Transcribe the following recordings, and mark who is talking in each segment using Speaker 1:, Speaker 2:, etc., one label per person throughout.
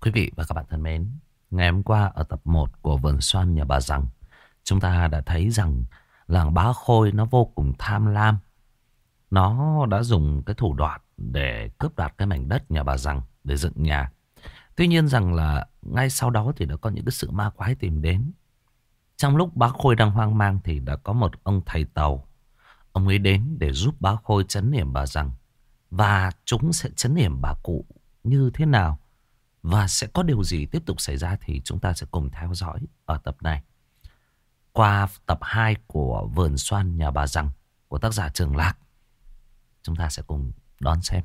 Speaker 1: Quý vị và các bạn thân mến, ngày hôm qua ở tập 1 của Vườn Xoan Nhà Bà Rằng, chúng ta đã thấy rằng làng Bá Khôi nó vô cùng tham lam. Nó đã dùng cái thủ đoạn để cướp đoạt cái mảnh đất nhà bà Rằng để dựng nhà. Tuy nhiên rằng là ngay sau đó thì đã có những cái sự ma quái tìm đến. Trong lúc Bá Khôi đang hoang mang thì đã có một ông thầy Tàu. Ông ấy đến để giúp Bá Khôi trấn yểm bà Rằng. Và chúng sẽ trấn yểm bà cụ như thế nào? Và sẽ có điều gì tiếp tục xảy ra thì chúng ta sẽ cùng theo dõi ở tập này. Qua tập 2 của Vườn Xoan Nhà Bà Rằng của tác giả Trường Lạc, chúng ta sẽ cùng đón xem.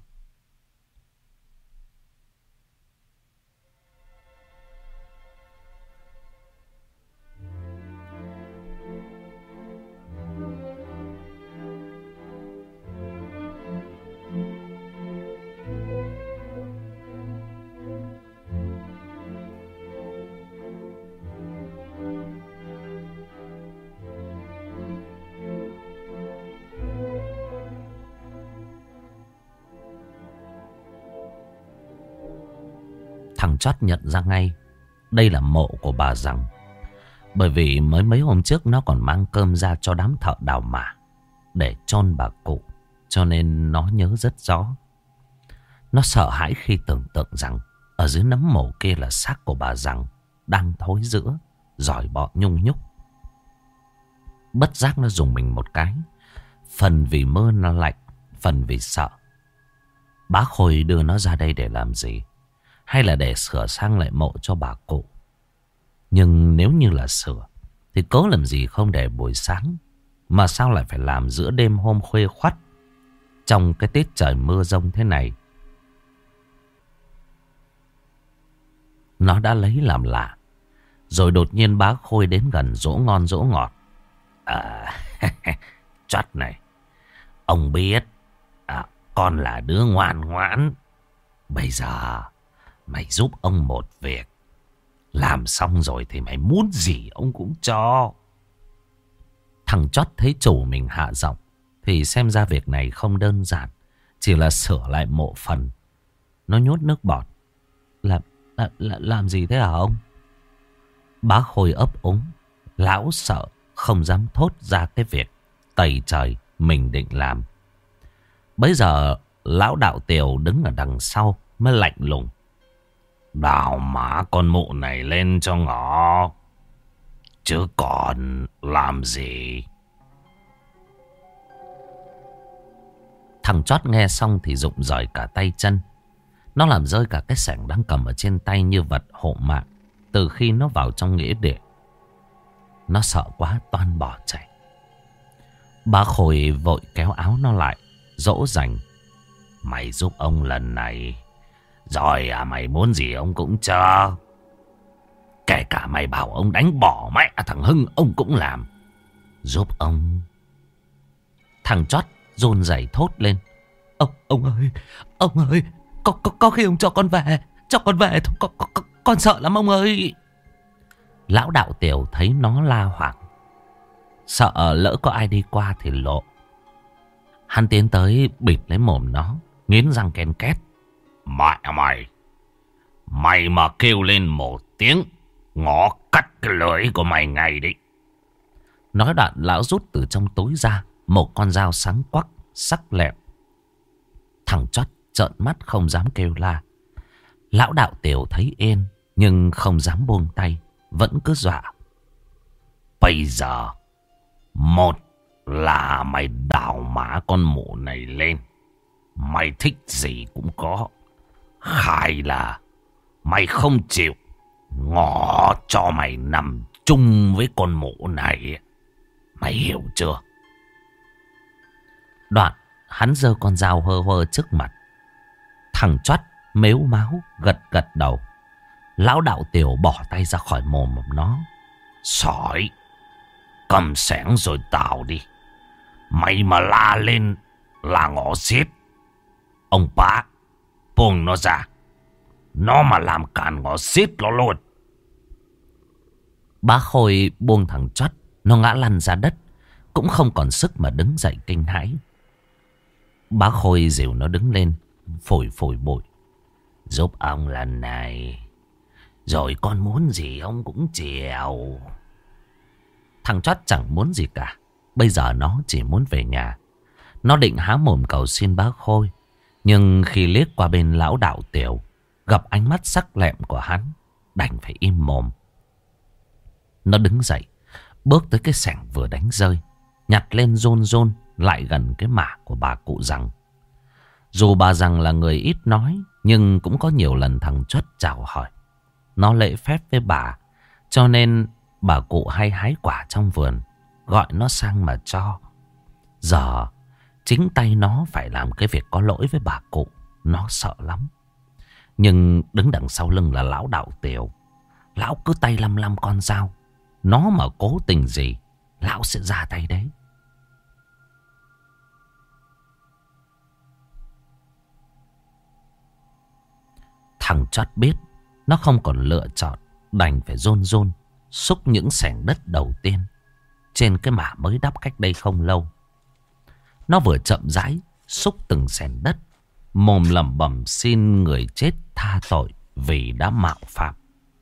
Speaker 1: Thằng chót nhận ra ngay đây là mộ của bà Rằng. Bởi vì mới mấy hôm trước nó còn mang cơm ra cho đám thợ đào mả để chôn bà cụ. Cho nên nó nhớ rất rõ. Nó sợ hãi khi tưởng tượng rằng ở dưới nấm mộ kia là xác của bà Rằng đang thối rữa, giỏi bọ nhung nhúc. Bất giác nó dùng mình một cái. Phần vì mơ nó lạnh, phần vì sợ. Bá Khôi đưa nó ra đây để làm gì? Hay là để sửa sang lại mộ cho bà cụ? Nhưng nếu như là sửa thì cớ làm gì không để buổi sáng, mà sao lại phải làm giữa đêm hôm khuya khoắt trong cái tiết trời mưa rông thế này? Nó đã lấy làm lạ. Rồi đột nhiên Bá Khôi đến gần dỗ ngon dỗ ngọt. Chót này, ông biết con là đứa ngoan ngoãn. Bây giờ mày giúp ông một việc. Làm xong rồi thì mày muốn gì ông cũng cho. Thằng chót thấy chủ mình hạ giọng thì xem ra việc này không đơn giản. Chỉ là sửa lại mộ phần. Nó nhốt nước bọt. Làm gì thế hả ông? Bá Khôi ấp úng. Lão sợ không dám thốt ra cái việc tày trời mình định làm. Bây giờ lão đạo Tiều đứng ở đằng sau mới lạnh lùng. Đào mã con mụ này lên cho ngỏ, chứ còn làm gì? Thằng chót nghe xong thì rụng rời cả tay chân. Nó làm rơi cả cái xẻng đang cầm ở trên tay như vật hộ mạng từ khi nó vào trong nghĩa địa. Nó sợ quá toan bỏ chạy. Bá Khôi vội kéo áo nó lại, dỗ dành. Mày giúp ông lần này rồi mày muốn gì ông cũng cho. Kể cả mày bảo ông đánh bỏ mẹ thằng Hưng ông cũng làm. Giúp ông. Thằng chót run rẩy thốt lên. Ông ơi, có khi ông cho con về. Cho con về thôi, con sợ lắm ông ơi. Lão đạo Tiều thấy nó la hoảng, sợ lỡ có ai đi qua thì lộ. Hắn tiến tới bịt lấy mồm nó, nghiến răng ken két. Mày mà kêu lên một tiếng, ngõ cắt cái lưỡi của mày ngay đi. Nói đoạn lão rút từ trong túi ra một con dao sáng quắc sắc lẹm. Thằng chót trợn mắt không dám kêu la. Lão đạo Tiều thấy yên nhưng không dám buông tay, vẫn cứ dọa. Bây giờ một là mày đào mã con mụ này lên, mày thích gì cũng có. Hai là mày không chịu, ngỏ cho mày nằm chung với con mụ này. Mày hiểu chưa? Đoạn hắn giơ con dao hơ hơ trước mặt. Thằng chót mếu máo gật đầu. Lão đạo Tiều bỏ tay ra khỏi mồm nó. Sỏi, cầm xẻng rồi tào đi. Mày mà la lên là ngỏ giết. Ông Bá buông nó ra. Nó mà làm càn ngỏ giết nó luôn. Bá Khôi buông thằng chót. Nó ngã lăn ra đất, cũng không còn sức mà đứng dậy kinh hãi. Bá Khôi dìu nó đứng lên, phủi phủi bụi. Giúp ông lần này Rồi con muốn gì ông cũng chiều. Thằng chót chẳng muốn gì cả. Bây giờ nó chỉ muốn về nhà. Nó định há mồm cầu xin bá Khôi. Nhưng khi liếc qua bên lão đạo Tiểu, gặp ánh mắt sắc lẹm của hắn, đành phải im mồm. Nó đứng dậy, bước tới cái xẻng vừa đánh rơi, nhặt lên rôn rôn lại gần cái mả của bà cụ rằng. Dù bà rằng là người ít nói, nhưng cũng có nhiều lần thằng chót chào hỏi. Nó lễ phép với bà, cho nên bà cụ hay hái quả trong vườn, gọi nó sang mà cho. Giờ chính tay nó phải làm cái việc có lỗi với bà cụ, nó sợ lắm. Nhưng đứng đằng sau lưng là lão đạo Tiểu. Lão cứ tay lăm lăm con dao. Nó mà cố tình gì, lão sẽ ra tay đấy. Thằng chót biết nó không còn lựa chọn, đành phải rôn rôn xúc những xẻng đất đầu tiên trên cái mả mới đắp cách đây không lâu. Nó vừa chậm rãi xúc từng xẻng đất, mồm lẩm bẩm xin người chết tha tội vì đã mạo phạm.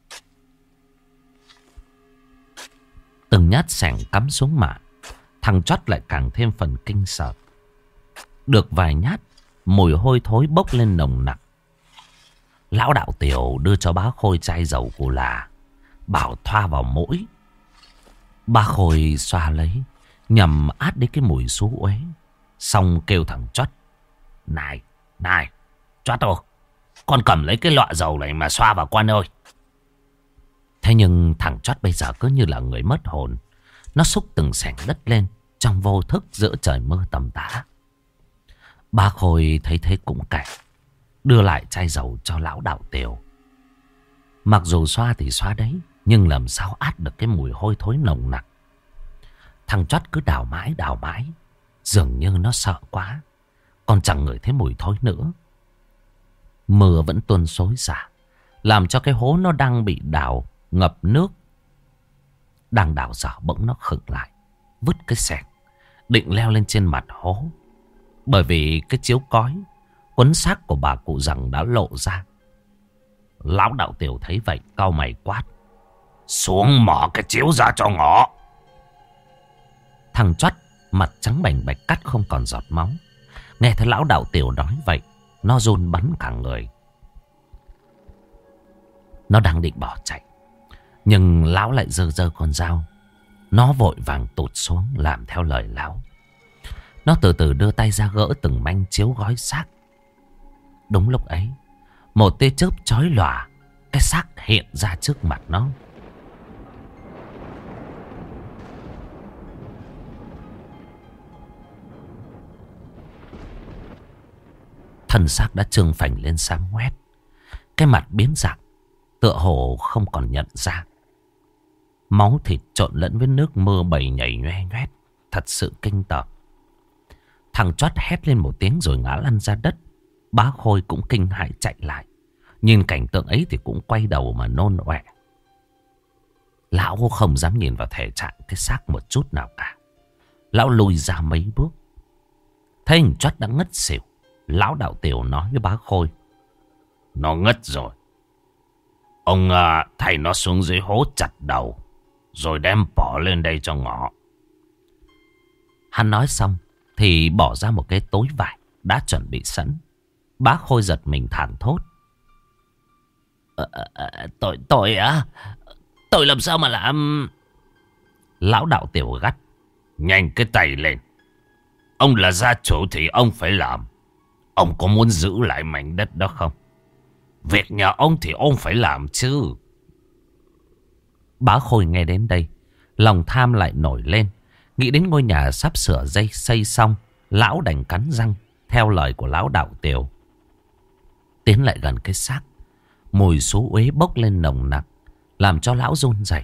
Speaker 1: Từng nhát xẻng cắm xuống mả, thằng chót lại càng thêm phần kinh sợ. Được vài nhát, mùi hôi thối bốc lên nồng nặc. Lão đạo Tiểu đưa cho bá Khôi chai dầu cù là, bảo thoa vào mũi. Bá Khôi xoa lấy, nhằm át đi cái mùi xú uế. Xong kêu thằng chót: Này, chót ơi, con cầm lấy cái lọ dầu này mà xoa vào con ơi. Thế nhưng thằng chót bây giờ cứ như là người mất hồn. Nó xúc từng xẻng đất lên trong vô thức giữa trời mưa tầm tã. Bá Khôi thấy thế cũng kệ, đưa lại chai dầu cho lão đạo Tiểu. Mặc dù xoa thì xoa đấy, nhưng làm sao át được cái mùi hôi thối nồng nặc. Thằng chót cứ đào mãi, dường như nó sợ quá, còn chẳng ngửi thấy mùi thối nữa. Mưa vẫn tuôn xối xả, làm cho cái hố nó đang bị đào ngập nước. Đang đào dở bỗng nó khựng lại, vứt cái xẻng, định leo lên trên mặt hố. Bởi vì cái chiếu cói quấn xác của bà cụ rằng đã lộ ra. Lão đạo Tiểu thấy vậy cau mày quát: Xuống mỏ cái chiếu ra cho ngọ. Thằng chót mặt trắng bành bạch cắt không còn giọt máu. Nghe thấy lão đạo Tiểu nói vậy, nó run bắn cả người. Nó đang định bỏ chạy, nhưng lão lại giơ con dao. Nó vội vàng tụt xuống làm theo lời lão. Nó từ từ đưa tay ra gỡ từng manh chiếu gói xác. Đúng lúc ấy, một tia chớp chói lòa, cái xác hiện ra trước mặt nó. Thân xác đã trương phành lên xám ngoét, cái mặt biến dạng, tựa hồ không còn nhận ra. Máu thịt trộn lẫn với nước mưa bầy nhảy nhoe nhoét, thật sự kinh tởm. Thằng chót hét lên một tiếng rồi ngã lăn ra đất. Bá Khôi cũng kinh hãi chạy lại, nhìn cảnh tượng ấy thì cũng quay đầu mà nôn ọe. Lão không dám nhìn vào thể trạng cái xác một chút nào cả. Lão lùi ra mấy bước. Thấy thằng chót đã ngất xỉu, lão đạo Tiểu nói với bá Khôi: Nó ngất rồi, ông thầy nó xuống dưới hố chặt đầu, rồi đem bỏ lên đây cho ngọ. Hắn nói xong thì bỏ ra một cái túi vải đã chuẩn bị sẵn. Bá Khôi giật mình thảng thốt: Tôi á? Tôi làm sao mà làm? Lão đạo Tiểu gắt: Nhanh cái tay lên. Ông là gia chủ thì ông phải làm. Ông có muốn giữ lại mảnh đất đó không? Việc nhà ông thì ông phải làm chứ. Bá Khôi nghe đến đây, lòng tham lại nổi lên. Nghĩ đến ngôi nhà sắp sửa xây xong, lão đành cắn răng theo lời của lão đạo Tiểu. Tiến lại gần cái xác, mùi xú uế bốc lên nồng nặc, làm cho lão run rẩy.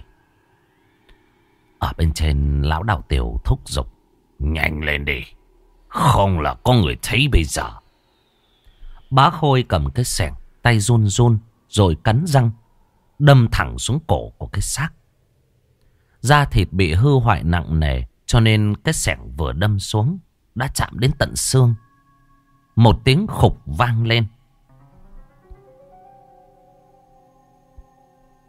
Speaker 1: Ở bên trên, lão đạo Tiểu thúc giục: Nhanh lên đi, không là có người thấy bây giờ. Bá Khôi cầm cái xẻng, tay run run rồi cắn răng đâm thẳng xuống cổ của cái xác. Da thịt bị hư hoại nặng nề, cho nên cái xẻng vừa đâm xuống đã chạm đến tận xương. Một tiếng khục vang lên.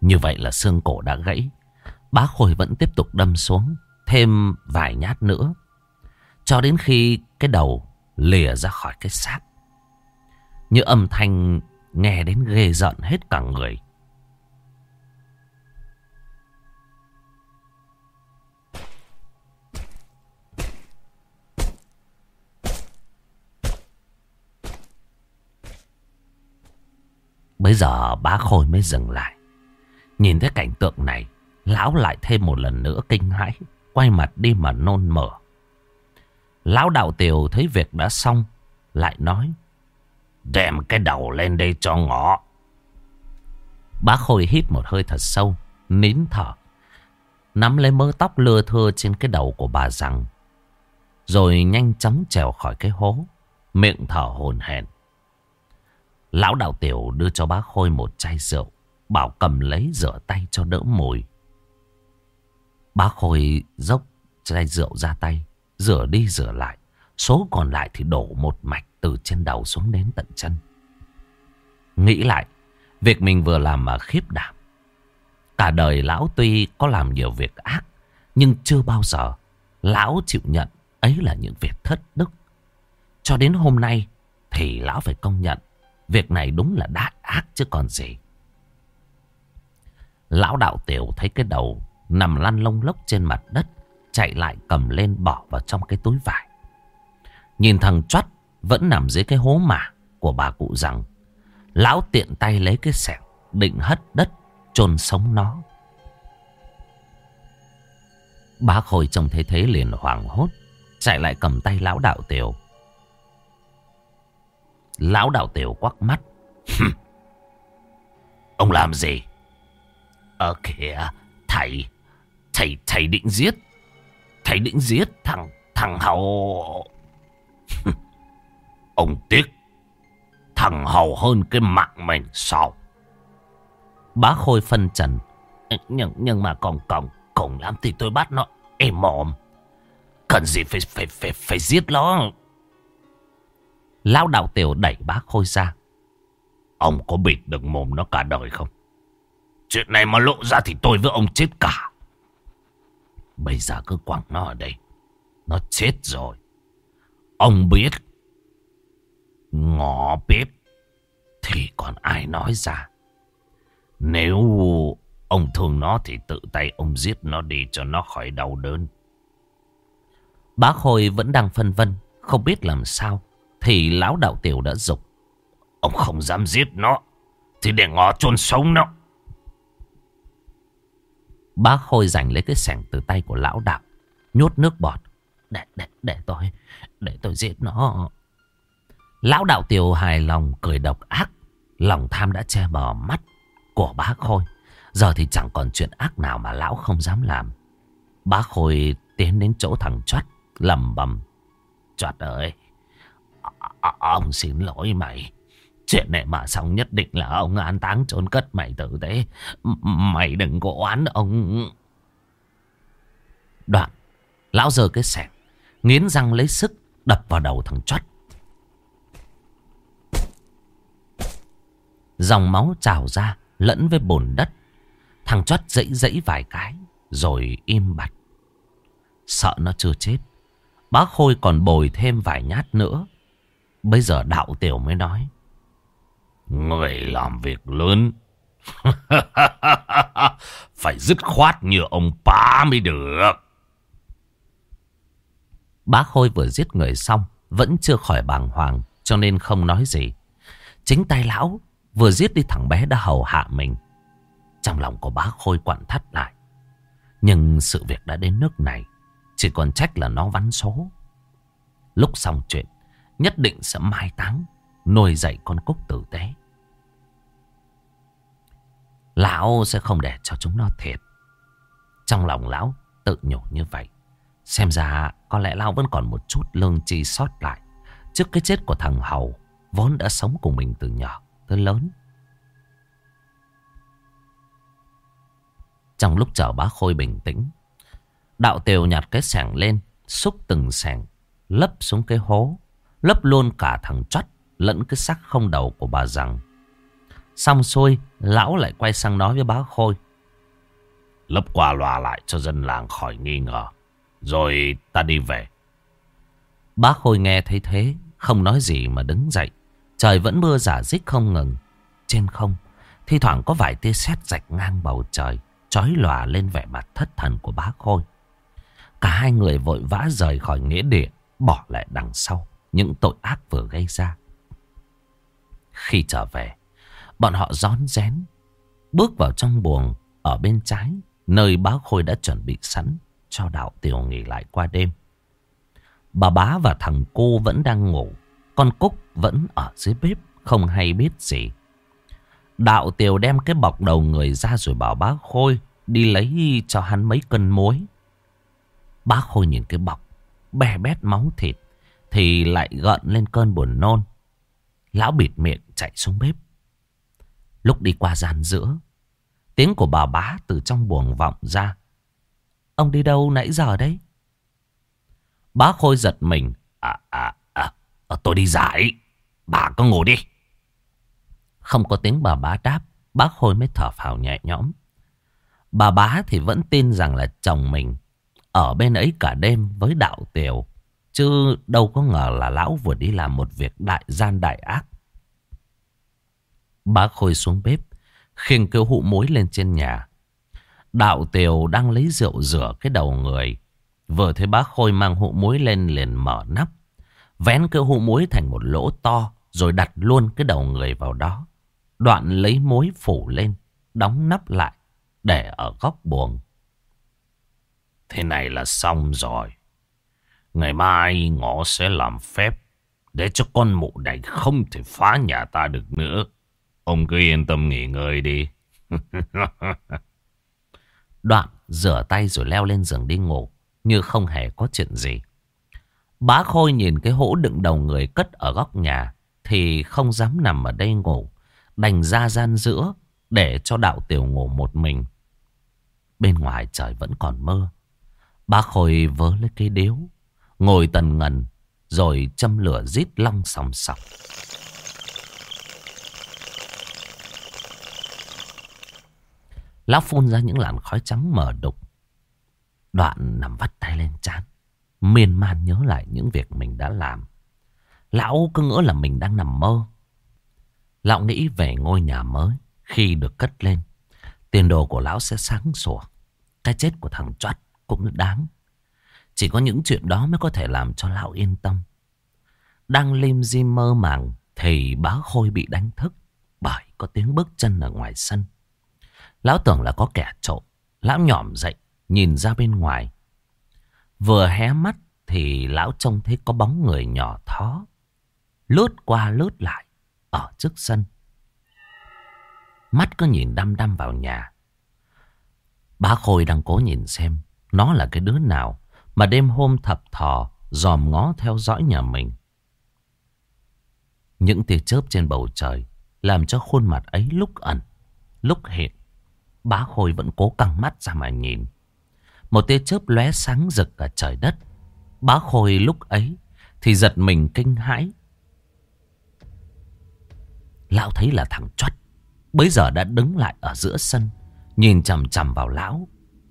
Speaker 1: Như vậy là xương cổ đã gãy. Bá Khôi vẫn tiếp tục đâm xuống thêm vài nhát nữa, cho đến khi cái đầu lìa ra khỏi cái xác. Như âm thanh nghe đến ghê rợn hết cả người. Bây giờ Bá Khôi mới dừng lại. Nhìn thấy cảnh tượng này, lão lại thêm một lần nữa kinh hãi, quay mặt đi mà nôn mửa. Lão Đạo Tiều thấy việc đã xong, lại nói: đem cái đầu lên đây cho ngọ. Bá Khôi hít một hơi thật sâu, nín thở, nắm lấy mớ tóc lưa thưa trên cái đầu của bà rằng, rồi nhanh chóng trèo khỏi cái hố, miệng thở hổn hển. Lão Đạo Tiểu đưa cho Bá Khôi một chai rượu, bảo cầm lấy rửa tay cho đỡ mùi. Bá Khôi dốc chai rượu ra tay, rửa đi rửa lại, số còn lại thì đổ một mạch từ trên đầu xuống đến tận chân. Nghĩ lại, việc mình vừa làm mà khiếp đảm. Cả đời lão tuy có làm nhiều việc ác, nhưng chưa bao giờ lão chịu nhận ấy là những việc thất đức. Cho đến hôm nay thì lão phải công nhận việc này đúng là đại ác chứ còn gì. Lão Đạo Tiểu thấy cái đầu nằm lăn lông lốc trên mặt đất, chạy lại cầm lên bỏ vào trong cái túi vải. Nhìn thằng Choắt vẫn nằm dưới cái hố mả của bà cụ rằng, lão tiện tay lấy cái xẻng định hất đất chôn sống nó. Bá Khôi trông thấy thế liền hoảng hốt, chạy lại cầm tay Lão Đạo Tiểu. Lão Đạo Tiểu quắc mắt: ông làm gì? Kìa, thầy định giết. Thầy định giết thằng Hầu. Ông tiếc thằng Hầu hơn cái mạng mình sao? Bá Khôi phân trần: nhưng mà còn cùng lắm thì tôi bắt nó êm mồm. Cần gì phải giết nó? Lão Đạo Tiểu đẩy Bá Khôi ra: ông có bịt được mồm nó cả đời không? Chuyện này mà lộ ra thì tôi với ông chết cả. Bây giờ cứ quẳng nó ở đây, nó chết rồi. Ông biết, ngõ biết, thì còn ai nói ra. Nếu ông thương nó thì tự tay ông giết nó đi cho nó khỏi đau đớn. Bá Khôi vẫn đang phân vân, không biết làm sao, thì Lão Đạo Tiểu đã giục: ông không dám giết nó thì để ngõ chôn sống nó. Bá Khôi giành lấy cái xẻng từ tay của Lão Đạo, nhốt nước bọt: để tôi giết nó. Lão Đạo Tiểu hài lòng cười độc ác. Lòng tham đã che mờ mắt của Bá Khôi. Giờ thì chẳng còn chuyện ác nào mà lão không dám làm. Bá Khôi tiến đến chỗ thằng Choắt, lẩm bẩm: Choắt ơi, ông xin lỗi mày. Chuyện này mà xong nhất định là ông an táng chôn cất mày tử tế. Mày đừng có oán ông. Đoạn lão giơ cái xẻng, nghiến răng lấy sức đập vào đầu thằng Choắt. Dòng máu trào ra lẫn với bùn đất. Thằng Choắt dãy dãy vài cái rồi im bặt. Sợ nó chưa chết, Bá Khôi còn bồi thêm vài nhát nữa. Bây giờ Đạo Tiểu mới nói: người làm việc lớn phải dứt khoát như ông Bá mới được. Bá Khôi vừa giết người xong vẫn chưa khỏi bàng hoàng, cho nên không nói gì. Chính tay lão vừa giết đi thằng bé đã hầu hạ mình. Trong lòng của Bá Khôi quặn thắt lại. Nhưng sự việc đã đến nước này, chỉ còn trách là nó vắn số. Lúc xong chuyện nhất định sẽ mai táng, nuôi dạy con Cúc tử tế. Lão sẽ không để cho chúng nó thiệt. Trong lòng lão tự nhủ như vậy. Xem ra có lẽ lão vẫn còn một chút lương tri sót lại trước cái chết của thằng Hầu, vốn đã sống cùng mình từ nhỏ tới lớn. Trong lúc chờ Bá Khôi bình tĩnh, Đạo Tiểu nhặt cái xẻng lên, xúc từng xẻng lấp xuống cái hố, lấp luôn cả thằng Choắt lẫn cái xác không đầu của bà rằng. Xong xuôi, lão lại quay sang nói với bá Khôi.
Speaker 2: Lấp qua loa lại cho dân làng khỏi nghi ngờ. Rồi ta đi về.
Speaker 1: Bá Khôi nghe thấy thế, không nói gì mà đứng dậy. Trời vẫn mưa rả rích không ngừng. Trên không, thi thoảng có vài tia sét rạch ngang bầu trời, chói lòa lên vẻ mặt thất thần của bá Khôi. Cả hai người vội vã rời khỏi nghĩa địa, bỏ lại đằng sau những tội ác vừa gây ra. Khi trở về, bọn họ rón rén bước vào trong buồng ở bên trái, nơi bá Khôi đã chuẩn bị sẵn cho Đạo Tiều nghỉ lại qua đêm. Bà Bá và thằng cô vẫn đang ngủ, con Cúc vẫn ở dưới bếp không hay biết gì. Đạo Tiều đem cái bọc đầu người ra rồi bảo bá Khôi đi lấy cho hắn mấy cân muối. Bá Khôi nhìn cái bọc bè bét máu thịt thì lại gợn lên cơn buồn nôn. Lão bịt miệng chạy xuống bếp. Lúc đi qua gian giữa, tiếng của bà Bá từ trong buồng vọng ra. Ông đi đâu nãy giờ đấy? Bá Khôi giật mình.
Speaker 2: Tôi đi giải. Bà cứ ngủ đi.
Speaker 1: Không có tiếng bà Bá đáp, bá Khôi mới thở phào nhẹ nhõm. Bà Bá thì vẫn tin rằng là chồng mình ở bên ấy cả đêm với Đạo Tiều, chứ đâu có ngờ là lão vừa đi làm một việc đại gian đại ác. Bá Khôi xuống bếp, khiêng cái hũ muối lên trên nhà. Đạo Tiều đang lấy rượu rửa cái đầu người. Vừa thấy bá Khôi mang hũ muối lên liền mở nắp, vén cái hũ muối thành một lỗ to, rồi đặt luôn cái đầu người vào đó. Đoạn lấy muối phủ lên, đóng nắp lại, để ở góc buồng.
Speaker 2: Thế này là xong rồi. Ngày mai ngõ sẽ làm phép để cho con mụ này không thể phá nhà ta được nữa. Ông cứ yên tâm nghỉ ngơi đi.
Speaker 1: Đoạn rửa tay rồi leo lên giường đi ngủ, như không hề có chuyện gì. Bá Khôi nhìn cái hũ đựng đầu người cất ở góc nhà thì không dám nằm ở đây ngủ, đành ra gian giữa để cho Đạo Tiều ngủ một mình. Bên ngoài trời vẫn còn mưa. Bá Khôi vớ lấy cây điếu, ngồi tần ngần rồi châm lửa rít long sòng sọc. Lão phun ra những làn khói trắng mờ đục. Đoạn nằm vắt tay lên trán, miên man nhớ lại những việc mình đã làm. Lão cứ ngỡ là mình đang nằm mơ. Lão nghĩ về ngôi nhà mới khi được cất lên, tiền đồ của lão sẽ sáng sủa. Cái chết của thằng Choắt cũng đáng. Chỉ có những chuyện đó mới có thể làm cho lão yên tâm. Đang lim dim mơ màng thì bá Khôi bị đánh thức bởi có tiếng bước chân ở ngoài sân. Lão tưởng là có kẻ trộm. Lão nhỏm dậy nhìn ra bên ngoài. Vừa hé mắt thì lão trông thấy có bóng người nhỏ thó lướt qua lướt lại ở trước sân. Mắt cứ nhìn đăm đăm vào nhà. Bá Khôi đang cố nhìn xem nó là cái đứa nào mà đêm hôm thập thò dòm ngó theo dõi nhà mình. Những tia chớp trên bầu trời làm cho khuôn mặt ấy lúc ẩn lúc hiện. Bá Khôi vẫn cố căng mắt ra mà nhìn. Một tia chớp lóe sáng rực cả trời đất. Bá Khôi lúc ấy thì giật mình kinh hãi. Lão thấy là thằng Choắt bấy giờ đã đứng lại ở giữa sân, nhìn chằm chằm vào lão.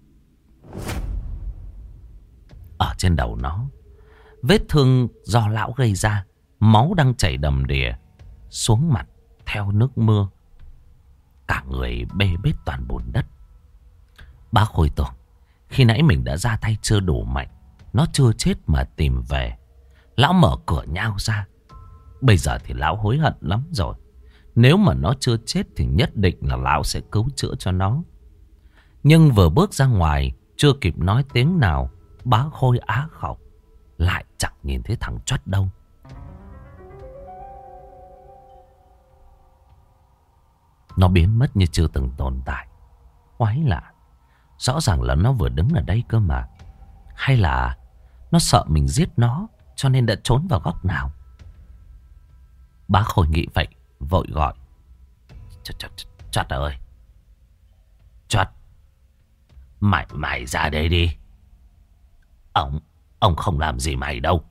Speaker 1: Ở trên đầu nó, vết thương do lão gây ra, máu đang chảy đầm đìa xuống mặt theo nước mưa. Cả người bê bết toàn bùn đất. Bá Khôi tưởng khi nãy mình đã ra tay chưa đủ mạnh, nó chưa chết mà tìm về. Lão mở cửa nhao ra. Bây giờ thì lão hối hận lắm rồi. Nếu mà nó chưa chết thì nhất định là lão sẽ cứu chữa cho nó. Nhưng vừa bước ra ngoài, chưa kịp nói tiếng nào, bá Khôi á khẩu, lại chẳng nhìn thấy thằng Choắt đâu. Nó biến mất như chưa từng tồn tại. Quái lạ, rõ ràng là nó vừa đứng ở đây cơ mà. Hay là nó sợ mình giết nó cho nên đã trốn vào góc nào? Bá Khôi nghĩ vậy, vội gọi. Choắt ơi, Choắt, mày ra đây đi. Ông không làm gì mày đâu.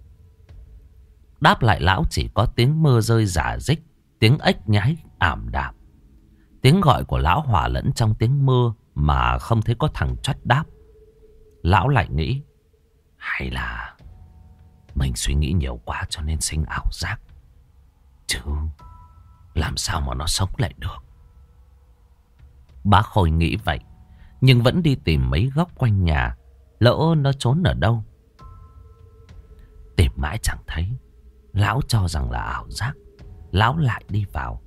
Speaker 1: Đáp lại lão chỉ có tiếng mưa rơi rả rích, tiếng ếch nhái ảm đạm. Tiếng gọi của lão hòa lẫn trong tiếng mưa mà không thấy có thằng Chót đáp. Lão lại nghĩ, hay là mình suy nghĩ nhiều quá cho nên sinh ảo giác, chứ làm sao mà nó sống lại được. Bá Khôi nghĩ vậy, nhưng vẫn đi tìm mấy góc quanh nhà, lỡ nó trốn ở đâu. Tìm mãi chẳng thấy. Lão cho rằng là ảo giác. Lão lại đi vào.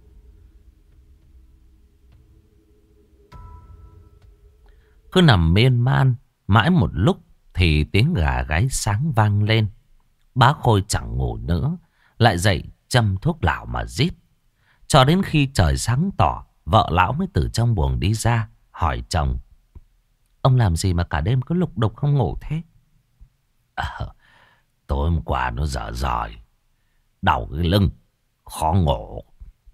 Speaker 1: Cứ nằm miên man mãi một lúc thì tiếng gà gáy sáng vang lên. Bá Khôi chẳng ngủ nữa, lại dậy châm thuốc lào mà rít. Cho đến khi trời sáng tỏ, vợ lão mới từ trong buồng đi ra, hỏi chồng: ông làm gì mà cả đêm cứ lục đục không ngủ thế?
Speaker 2: Tối hôm qua nó dở dòi, đau cái lưng, khó ngủ.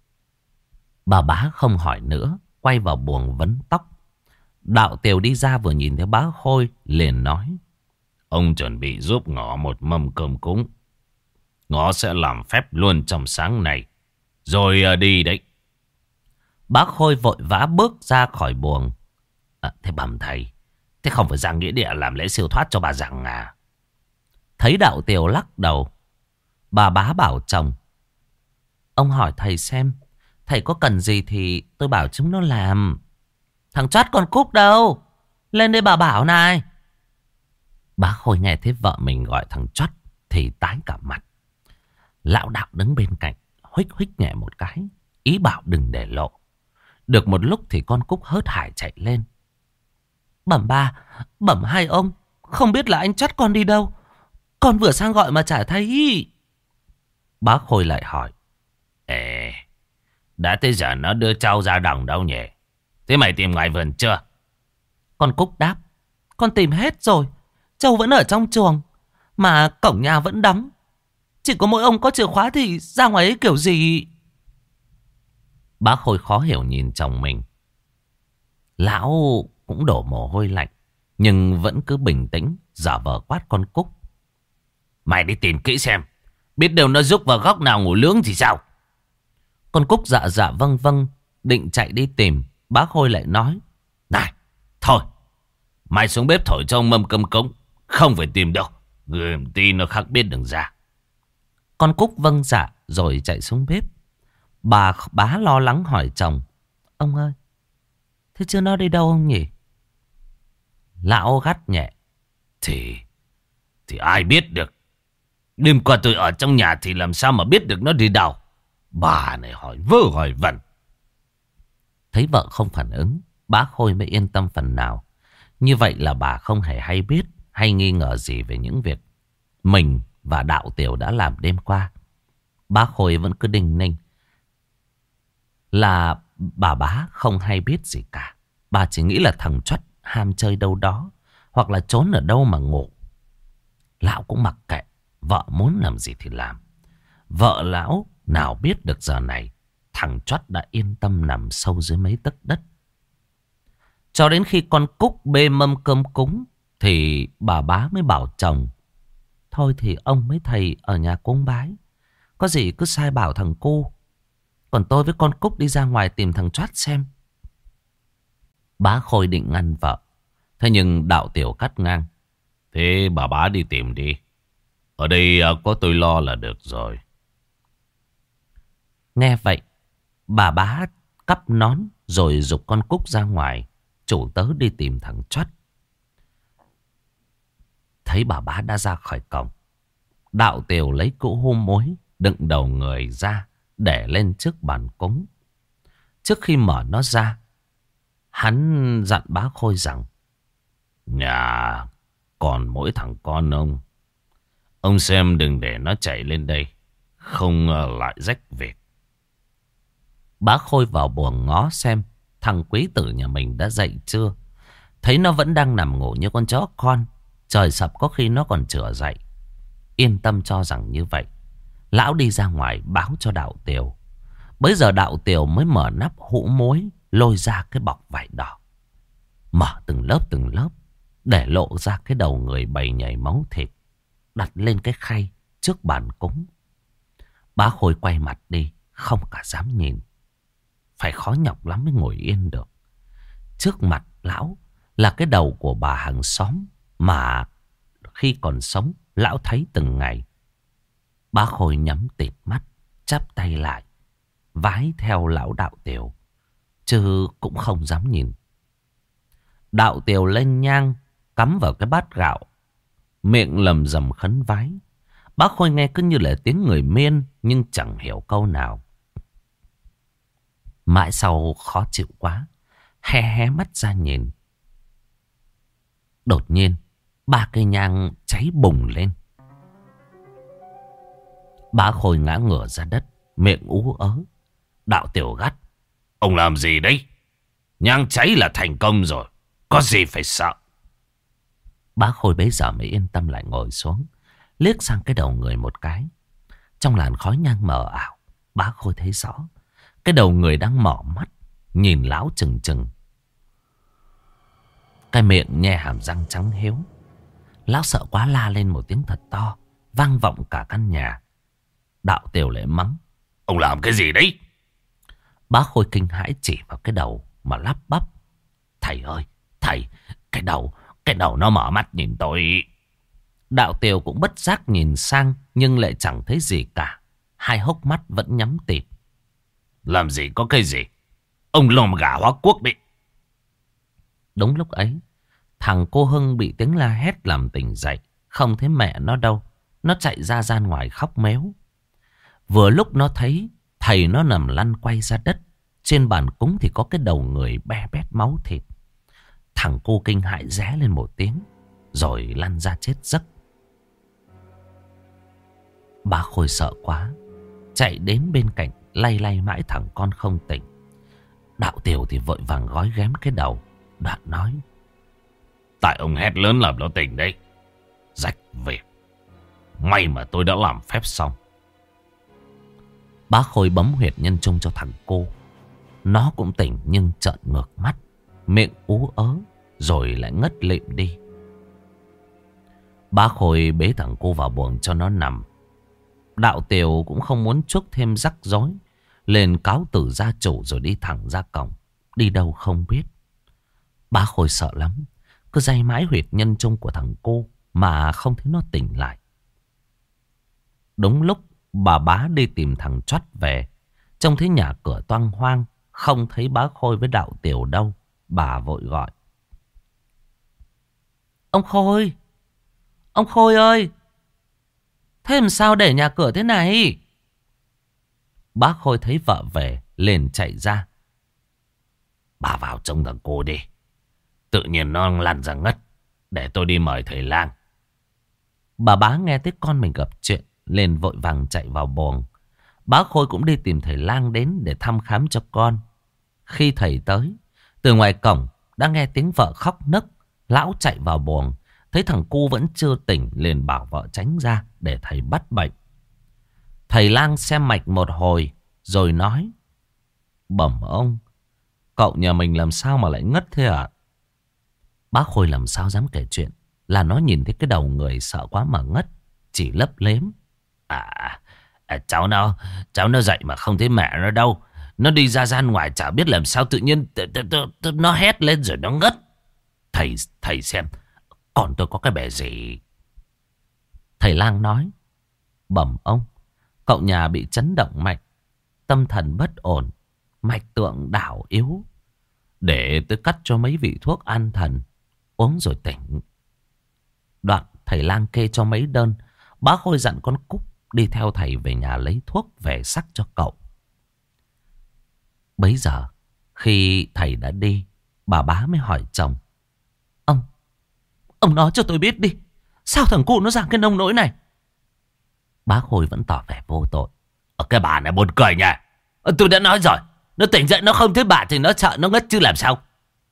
Speaker 1: Bà Bá không hỏi nữa, quay vào buồng vấn tóc. Đạo Tiều đi ra vừa nhìn thấy Bá Khôi liền nói:
Speaker 2: ông chuẩn bị giúp ngõ một mâm cơm cúng. Ngõ sẽ làm phép luôn trong sáng nay, rồi đi đấy.
Speaker 1: Bá Khôi vội vã bước ra khỏi buồng. Thế bẩm thầy, thế không phải ra nghĩa địa làm lễ siêu thoát cho bà rằng à? Thấy Đạo Tiều lắc đầu, bà Bá bảo chồng: ông hỏi thầy xem, thầy có cần gì thì tôi bảo chúng nó làm. Thằng Chót con Cúp đâu? Lên đây bà bảo này. Bá Khôi nghe thấy vợ mình gọi thằng Chót thì tái cả mặt. Lão Đạo đứng bên cạnh huých huých nhẹ một cái, ý bảo đừng để lộ. Được một lúc thì con Cúp hớt hải chạy lên: bẩm ba, bẩm hai ông, không biết là anh Chót con đi đâu. Con vừa sang gọi mà chả thấy. Bá Khôi lại hỏi:
Speaker 2: Ê, đã tới giờ nó đưa trâu ra đồng đâu nhỉ? Thế mày tìm ngoài vườn chưa?
Speaker 1: Con Cúc đáp: con tìm hết rồi, trâu vẫn ở trong chuồng, mà cổng nhà vẫn đóng. Chỉ có mỗi ông có chìa khóa thì ra ngoài ấy kiểu gì? Bá Khôi khó hiểu nhìn chồng mình. Lão cũng đổ mồ hôi lạnh, nhưng vẫn cứ bình tĩnh giả vờ quát con Cúc:
Speaker 2: mày đi tìm kỹ xem, biết đâu nó rúc vào góc nào ngủ nướng thì sao?
Speaker 1: Con Cúc dạ dạ vâng vâng, định chạy đi tìm. Bá Khôi lại nói:
Speaker 2: này, thôi, mày xuống bếp thổi cho ông mâm cơm cúng, không phải tìm đâu, người tí nó khác biết đừng ra.
Speaker 1: Con Cúc vâng dạ rồi chạy xuống bếp. Bà Bá lo lắng hỏi chồng: ông ơi, thế chưa nó đi đâu không nhỉ? Lão gắt nhẹ:
Speaker 2: Thì ai biết được. Đêm qua tôi ở trong nhà thì làm sao mà biết được nó đi đâu. Bà này hỏi vơ hỏi vẩn.
Speaker 1: Thấy vợ không phản ứng, Bá Khôi mới yên tâm phần nào. Như vậy là bà không hề hay biết hay nghi ngờ gì về những việc mình và Đạo Tiều đã làm đêm qua. Bá Khôi vẫn cứ đinh ninh là bà Bá không hay biết gì cả. Bà chỉ nghĩ là thằng Chót ham chơi đâu đó, hoặc là trốn ở đâu mà ngủ. Lão cũng mặc kệ, vợ muốn làm gì thì làm. Vợ lão nào biết được giờ này thằng Chót đã yên tâm nằm sâu dưới mấy tấc đất. Cho đến khi con Cúc bê mâm cơm cúng thì bà Bá mới bảo chồng: thôi thì ông mấy thầy ở nhà cúng bái, có gì cứ sai bảo thằng cu, còn tôi với con Cúc đi ra ngoài tìm thằng Chót xem. Bá Khôi định ngăn vợ, thế nhưng Đạo Tiều cắt ngang:
Speaker 2: thế bà Bá đi tìm đi, ở đây có tôi lo là được rồi.
Speaker 1: Nghe vậy, bà Bá cắp nón rồi giục con Cúc ra ngoài, chủ tớ đi tìm thằng Chót. Thấy bà Bá đã ra khỏi cổng, Đạo Tiều lấy cỗ hôm mối đựng đầu người ra để lên trước bàn cúng. Trước khi mở nó ra, hắn dặn Bá Khôi rằng:
Speaker 2: nhà còn mỗi thằng con ông xem đừng để nó chạy lên đây, không lại rách việc.
Speaker 1: Bá Khôi vào buồng ngó xem thằng quý tử nhà mình đã dậy chưa. Thấy nó vẫn đang nằm ngủ như con chó con, trời sập có khi nó còn chửa dậy. Yên tâm cho rằng như vậy, lão đi ra ngoài báo cho Đạo Tiều. Bấy giờ Đạo Tiều mới mở nắp hũ muối, lôi ra cái bọc vải đỏ, mở từng lớp để lộ ra cái đầu người bầy nhảy máu thịt, đặt lên cái khay trước bàn cúng. Bá Khôi quay mặt đi, không cả dám nhìn. phải khó nhọc lắm mới ngồi yên được. Trước mặt lão là cái đầu của bà hàng xóm mà khi còn sống lão thấy từng ngày. Bá Khôi nhắm tịt mắt, chắp tay lại, vái theo lão Đạo Tiều, chứ cũng không dám nhìn. Đạo Tiều lên nhang, cắm vào cái bát gạo, miệng lầm rầm khấn vái. Bá Khôi nghe cứ như là tiếng người Miên, nhưng chẳng hiểu câu nào. Mãi sau khó chịu quá, hé hé mắt ra nhìn. Đột nhiên, 3 cây nhang cháy bùng lên. Bá Khôi ngã ngửa ra đất, miệng ú ớ. Đạo Tiều gắt:
Speaker 2: Ông làm gì đấy? Nhang cháy là thành công rồi, có gì phải sợ.
Speaker 1: Bá Khôi bấy giờ mới yên tâm lại ngồi xuống, liếc sang cái đầu người một cái. Trong làn khói nhang mờ ảo, Bá Khôi thấy rõ cái đầu người đang mỏ mắt nhìn lão chừng chừng. Cái miệng nhe hàm răng trắng hiếu. Lão sợ quá la lên một tiếng thật to, vang vọng cả căn nhà. Đạo Tiều lại mắng:
Speaker 2: Ông làm cái gì đấy?
Speaker 1: Bá Khôi kinh hãi chỉ vào cái đầu mà lắp bắp: Thầy ơi, thầy, cái đầu nó mở mắt nhìn tôi. Đạo Tiều cũng bất giác nhìn sang, nhưng lại chẳng thấy gì cả. Hai hốc mắt vẫn nhắm tịt.
Speaker 2: Làm gì có cái gì? Ông lòm gà hóa quốc đi.
Speaker 1: Đúng lúc ấy, thằng cô Hưng bị tiếng la hét làm tỉnh dậy. Không thấy mẹ nó đâu. Nó chạy ra gian ngoài khóc méo. Vừa lúc nó thấy thầy nó nằm lăn quay ra đất. Trên bàn cúng thì có cái đầu người be bét máu thịt. Thằng cô kinh hãi ré lên một tiếng, rồi lăn ra chết giấc. Bá Khôi sợ quá, chạy đến bên cạnh lay lay mãi thằng con không tỉnh. Đạo Tiều thì vội vàng gói ghém cái đầu, đoạn nói:
Speaker 2: Tại ông hét lớn làm nó tỉnh đấy. Rách việc. May mà tôi đã làm phép xong.
Speaker 1: Bá Khôi bấm huyệt nhân trung cho thằng cô. Nó cũng tỉnh nhưng trợn ngược mắt, miệng ú ớ, rồi lại ngất lịm đi. Bá Khôi bế thằng cô vào buồng cho nó nằm. Đạo Tiều cũng không muốn chuốc thêm rắc rối, lên cáo từ gia chủ rồi đi thẳng ra cổng. Đi đâu không biết. Bá Khôi sợ lắm, cứ day mãi huyệt nhân trung của thằng cô mà không thấy nó tỉnh lại. Đúng lúc bà Bá đi tìm thằng Chót về, trông thấy nhà cửa toang hoang, không thấy Bá Khôi với Đạo Tiều đâu. Bà vội gọi: Ông Khôi! Ông Khôi ơi! Thế làm sao để nhà cửa thế này? Bá Khôi thấy vợ về, liền chạy ra:
Speaker 2: Bà vào trông thằng cô đi. Tự nhiên nó lăn ra ngất. Để tôi đi mời thầy lang.
Speaker 1: Bà Bá nghe thấy con mình gặp chuyện, liền vội vàng chạy vào buồng. Bá Khôi cũng đi tìm thầy lang đến để thăm khám cho con. Khi thầy tới, từ ngoài cổng đã nghe tiếng vợ khóc nấc. Lão chạy vào buồng, thấy thằng cu vẫn chưa tỉnh, liền bảo vợ tránh ra để thầy bắt bệnh. Thầy lang xem mạch một hồi rồi nói: Bẩm ông, cậu nhà mình làm sao mà lại ngất thế ạ? Bá Khôi làm sao dám kể chuyện là nó nhìn thấy cái đầu người sợ quá mà ngất, chỉ lấp lếm:
Speaker 2: Cháu nó dậy mà không thấy mẹ nó đâu. Nó đi ra gian ngoài chả biết làm sao tự nhiên nó hét lên rồi nó ngất. Thầy xem, còn tôi có cái bể gì?
Speaker 1: Thầy lang nói: Bẩm ông, cậu nhà bị chấn động mạch, tâm thần bất ổn, mạch tượng đảo yếu. Để tôi cắt cho mấy vị thuốc an thần, uống rồi tỉnh. Đoạn thầy lang kê cho mấy đơn. Bá Khôi dặn con Cúc đi theo thầy về nhà lấy thuốc về sắc cho cậu. Bấy giờ khi thầy đã đi, bà Bá mới hỏi chồng: Ông nói cho tôi biết đi, sao thằng cu nó ra cái nông nỗi này? Bá Khôi vẫn tỏ vẻ vô tội:
Speaker 2: Cái bà này buồn cười nha. Tôi đã nói rồi, nó tỉnh dậy nó không thấy bà thì nó sợ nó ngất chứ làm sao.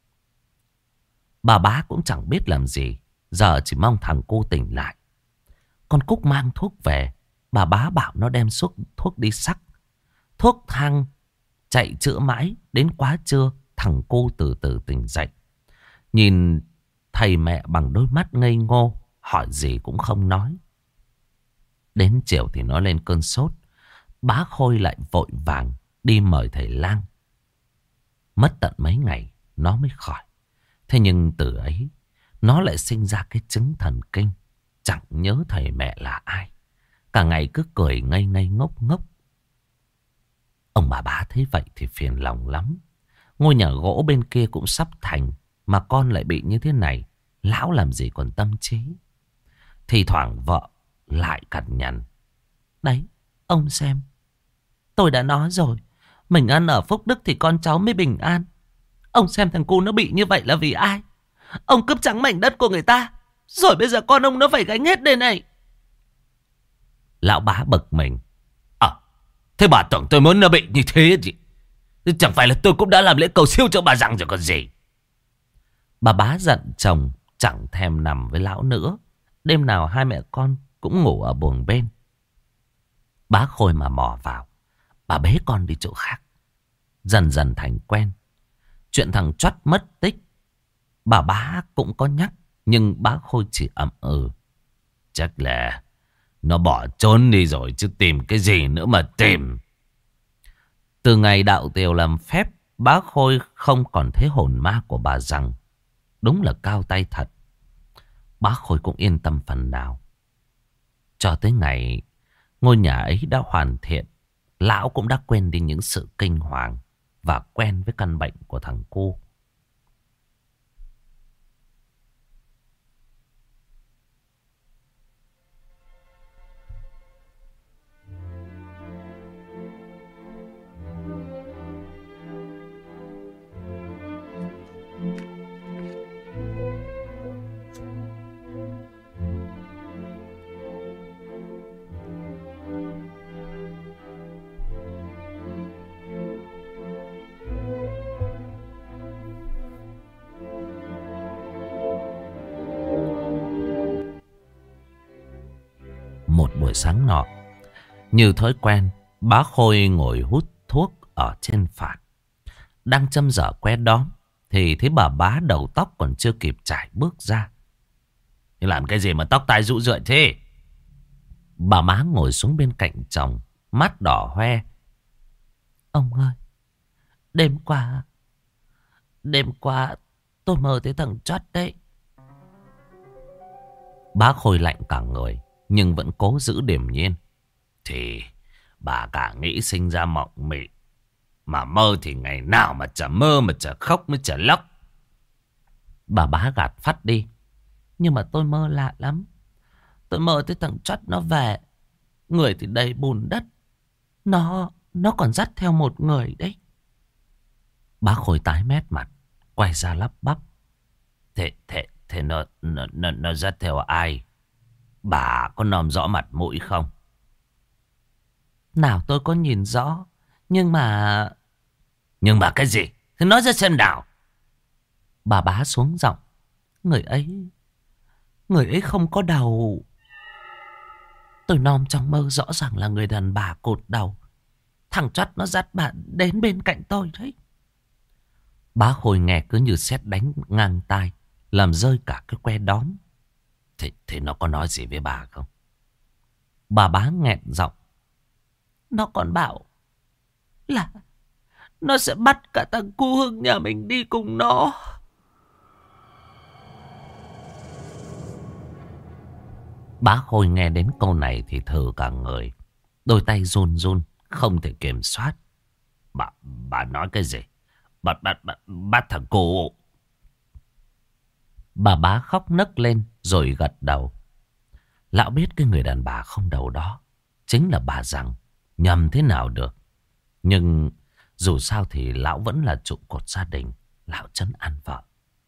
Speaker 1: Bà Bá cũng chẳng biết làm gì, giờ chỉ mong thằng cu tỉnh lại. Con Cúc mang thuốc về, bà Bá bảo nó đem thuốc đi sắc. Thuốc thang chạy chữa mãi, đến quá trưa thằng cu từ từ tỉnh dậy. Nhìn thầy mẹ bằng đôi mắt ngây ngô, hỏi gì cũng không nói. Đến chiều thì nó lên cơn sốt. Bá Khôi lại vội vàng đi mời thầy lang. Mất tận mấy ngày nó mới khỏi. Thế nhưng từ ấy nó lại sinh ra cái chứng thần kinh, chẳng nhớ thầy mẹ là ai, cả ngày cứ cười ngây ngây ngốc ngốc. Ông bà bá thấy vậy thì phiền lòng lắm. Ngôi nhà gỗ bên kia cũng sắp thành, mà con lại bị như thế này, lão làm gì còn tâm trí. Thì thoảng vợ lại cằn nhằn: đấy, ông xem, tôi đã nói rồi, mình ăn ở phúc đức thì con cháu mới bình an. Ông xem thằng cu nó bị như vậy là vì ai? Ông cướp trắng mảnh đất của người ta, rồi bây giờ con ông nó phải gánh hết đây này. Lão bá bực mình:
Speaker 2: Thế bà tưởng tôi muốn nó bị như thế gì? Chẳng phải là tôi cũng đã làm lễ cầu siêu cho bà rằng rồi còn gì.
Speaker 1: Bà bá giận chồng chẳng thèm nằm với lão nữa. Đêm nào hai mẹ con cũng ngủ ở buồng bên. Bá Khôi mà mò vào, bà bế con đi chỗ khác. Dần dần thành quen. Chuyện thằng Chót mất tích, bà bá cũng có nhắc, nhưng bá Khôi chỉ ậm ừ:
Speaker 2: chắc là nó bỏ trốn đi rồi chứ tìm cái gì nữa mà tìm.
Speaker 1: Từ ngày đạo tiều làm phép, bá Khôi không còn thấy hồn ma của bà rằng. Đúng là cao tay thật. Bá Khôi cũng yên tâm phần nào. Cho tới ngày ngôi nhà ấy đã hoàn thiện, lão cũng đã quên đi những sự kinh hoàng và quen với căn bệnh của thằng cu. Một buổi sáng nọ, như thói quen, bá Khôi ngồi hút thuốc ở trên phản. Đang châm dở que đóm thì thấy bà bá đầu tóc còn chưa kịp trải bước ra.
Speaker 2: Làm cái gì mà tóc tai rũ rượi thế?
Speaker 1: Bà má ngồi xuống bên cạnh chồng, mắt đỏ hoe: ông ơi, đêm qua tôi mơ thấy thằng Chót đấy. Bá Khôi lạnh cả người, nhưng vẫn cố giữ điềm nhiên:
Speaker 2: thì bà cả nghĩ sinh ra mộng mị, mà mơ thì ngày nào mà chả mơ, mà chả khóc mới chả lóc.
Speaker 1: Bà bá gạt phắt đi: nhưng mà tôi mơ lạ lắm. Tôi mơ thấy thằng Chót nó về, người thì đầy bùn đất, nó còn dắt theo một người đấy. Bá Khôi tái mét mặt, quay ra lắp bắp:
Speaker 2: Thế nó dắt theo ai? Bà có nòm rõ mặt mũi không?
Speaker 1: Nào tôi có nhìn rõ, nhưng mà...
Speaker 2: Nhưng mà cái gì? Thế nói ra xem nào.
Speaker 1: Bà bá xuống giọng: người ấy không có đầu. Tôi nom trong mơ rõ ràng là người đàn bà cột đầu. Thằng Chót nó dắt bà đến bên cạnh tôi đấy. Bá Khôi nghe cứ như sét đánh ngang tai, làm rơi cả cái que đóm.
Speaker 2: Thế nó có nói gì với bà không?
Speaker 1: Bà bá nghẹn giọng: nó còn bảo là nó sẽ bắt cả thằng cu Hưng nhà mình đi cùng nó. Bá Khôi nghe đến câu này thì thừ cả người, đôi tay run run không thể kiểm soát.
Speaker 2: Bà nói cái gì? Bắt thằng cu.
Speaker 1: Bà bá khóc nấc lên rồi gật đầu. Lão biết cái người đàn bà không đầu đó chính là bà rằng, nhầm thế nào được. Nhưng dù sao thì lão vẫn là trụ cột gia đình. Lão trấn an vợ: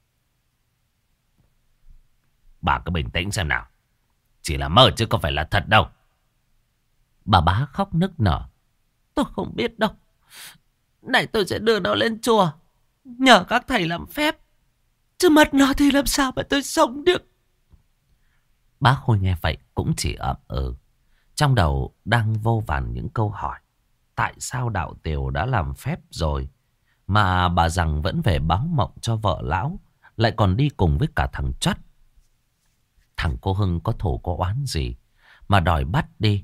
Speaker 2: bà cứ bình tĩnh xem nào, chỉ là mơ chứ không phải là thật đâu.
Speaker 1: Bà bá khóc nức nở: tôi không biết đâu. Này tôi sẽ đưa nó lên chùa, nhờ các thầy làm phép, chứ mất nó thì làm sao mà tôi sống được. Bá Khôi nghe vậy cũng chỉ ậm ừ. Trong đầu đang vô vàn những câu hỏi. Tại sao đạo tiều đã làm phép rồi mà bà rằng vẫn về báo mộng cho vợ lão, lại còn đi cùng với cả thằng Chót? Thằng cô Hưng có thù có oán gì mà đòi bắt đi?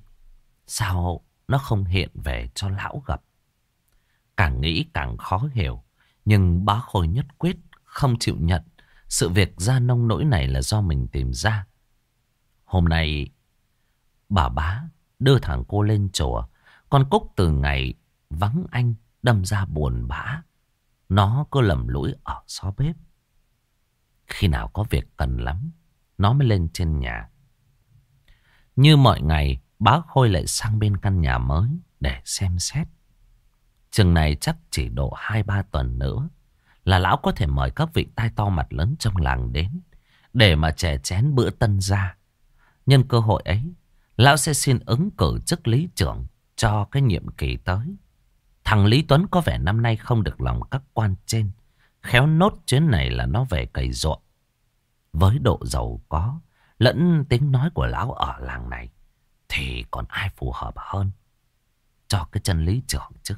Speaker 1: Sao nó không hiện về cho lão gặp? Càng nghĩ càng khó hiểu. Nhưng bá Khôi nhất quyết không chịu nhận sự việc ra nông nỗi này là do mình tìm ra. Hôm nay bà bá đưa thằng cô lên chùa. Con Cúc từ ngày vắng anh đâm ra buồn bã. Nó cứ lầm lũi ở xó bếp. Khi nào có việc cần lắm, nó mới lên trên nhà. Như mọi ngày, bá Khôi lại sang bên căn nhà mới để xem xét. Chừng này chắc chỉ độ 2-3 tuần nữa là lão có thể mời các vị tai to mặt lớn trong làng đến để mà chè chén bữa tân gia. Nhân cơ hội ấy, lão sẽ xin ứng cử chức lý trưởng cho cái nhiệm kỳ tới. Thằng Lý Tuấn có vẻ năm nay không được lòng các quan trên. Khéo nốt chuyến này là nó về cày ruộng. Với độ giàu có lẫn tiếng nói của lão ở làng này thì còn ai phù hợp hơn cho cái chân lý trưởng chứ.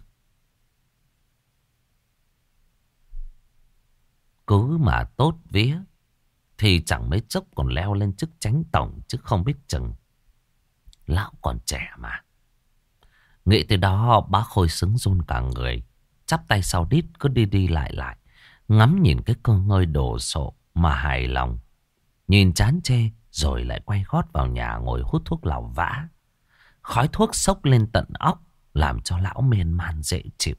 Speaker 1: Cứ mà tốt vía thì chẳng mấy chốc còn leo lên chức chánh tổng chứ không biết chừng. Lão còn trẻ mà. Nghĩ tới đó bá Khôi sướng run cả người. Chắp tay sau đít cứ đi đi lại lại. Ngắm nhìn cái cơ ngơi đồ sộ mà hài lòng. Nhìn chán chê rồi lại quay gót vào nhà ngồi hút thuốc lào vã. Khói thuốc xốc lên tận óc làm cho lão miên man dễ chịu.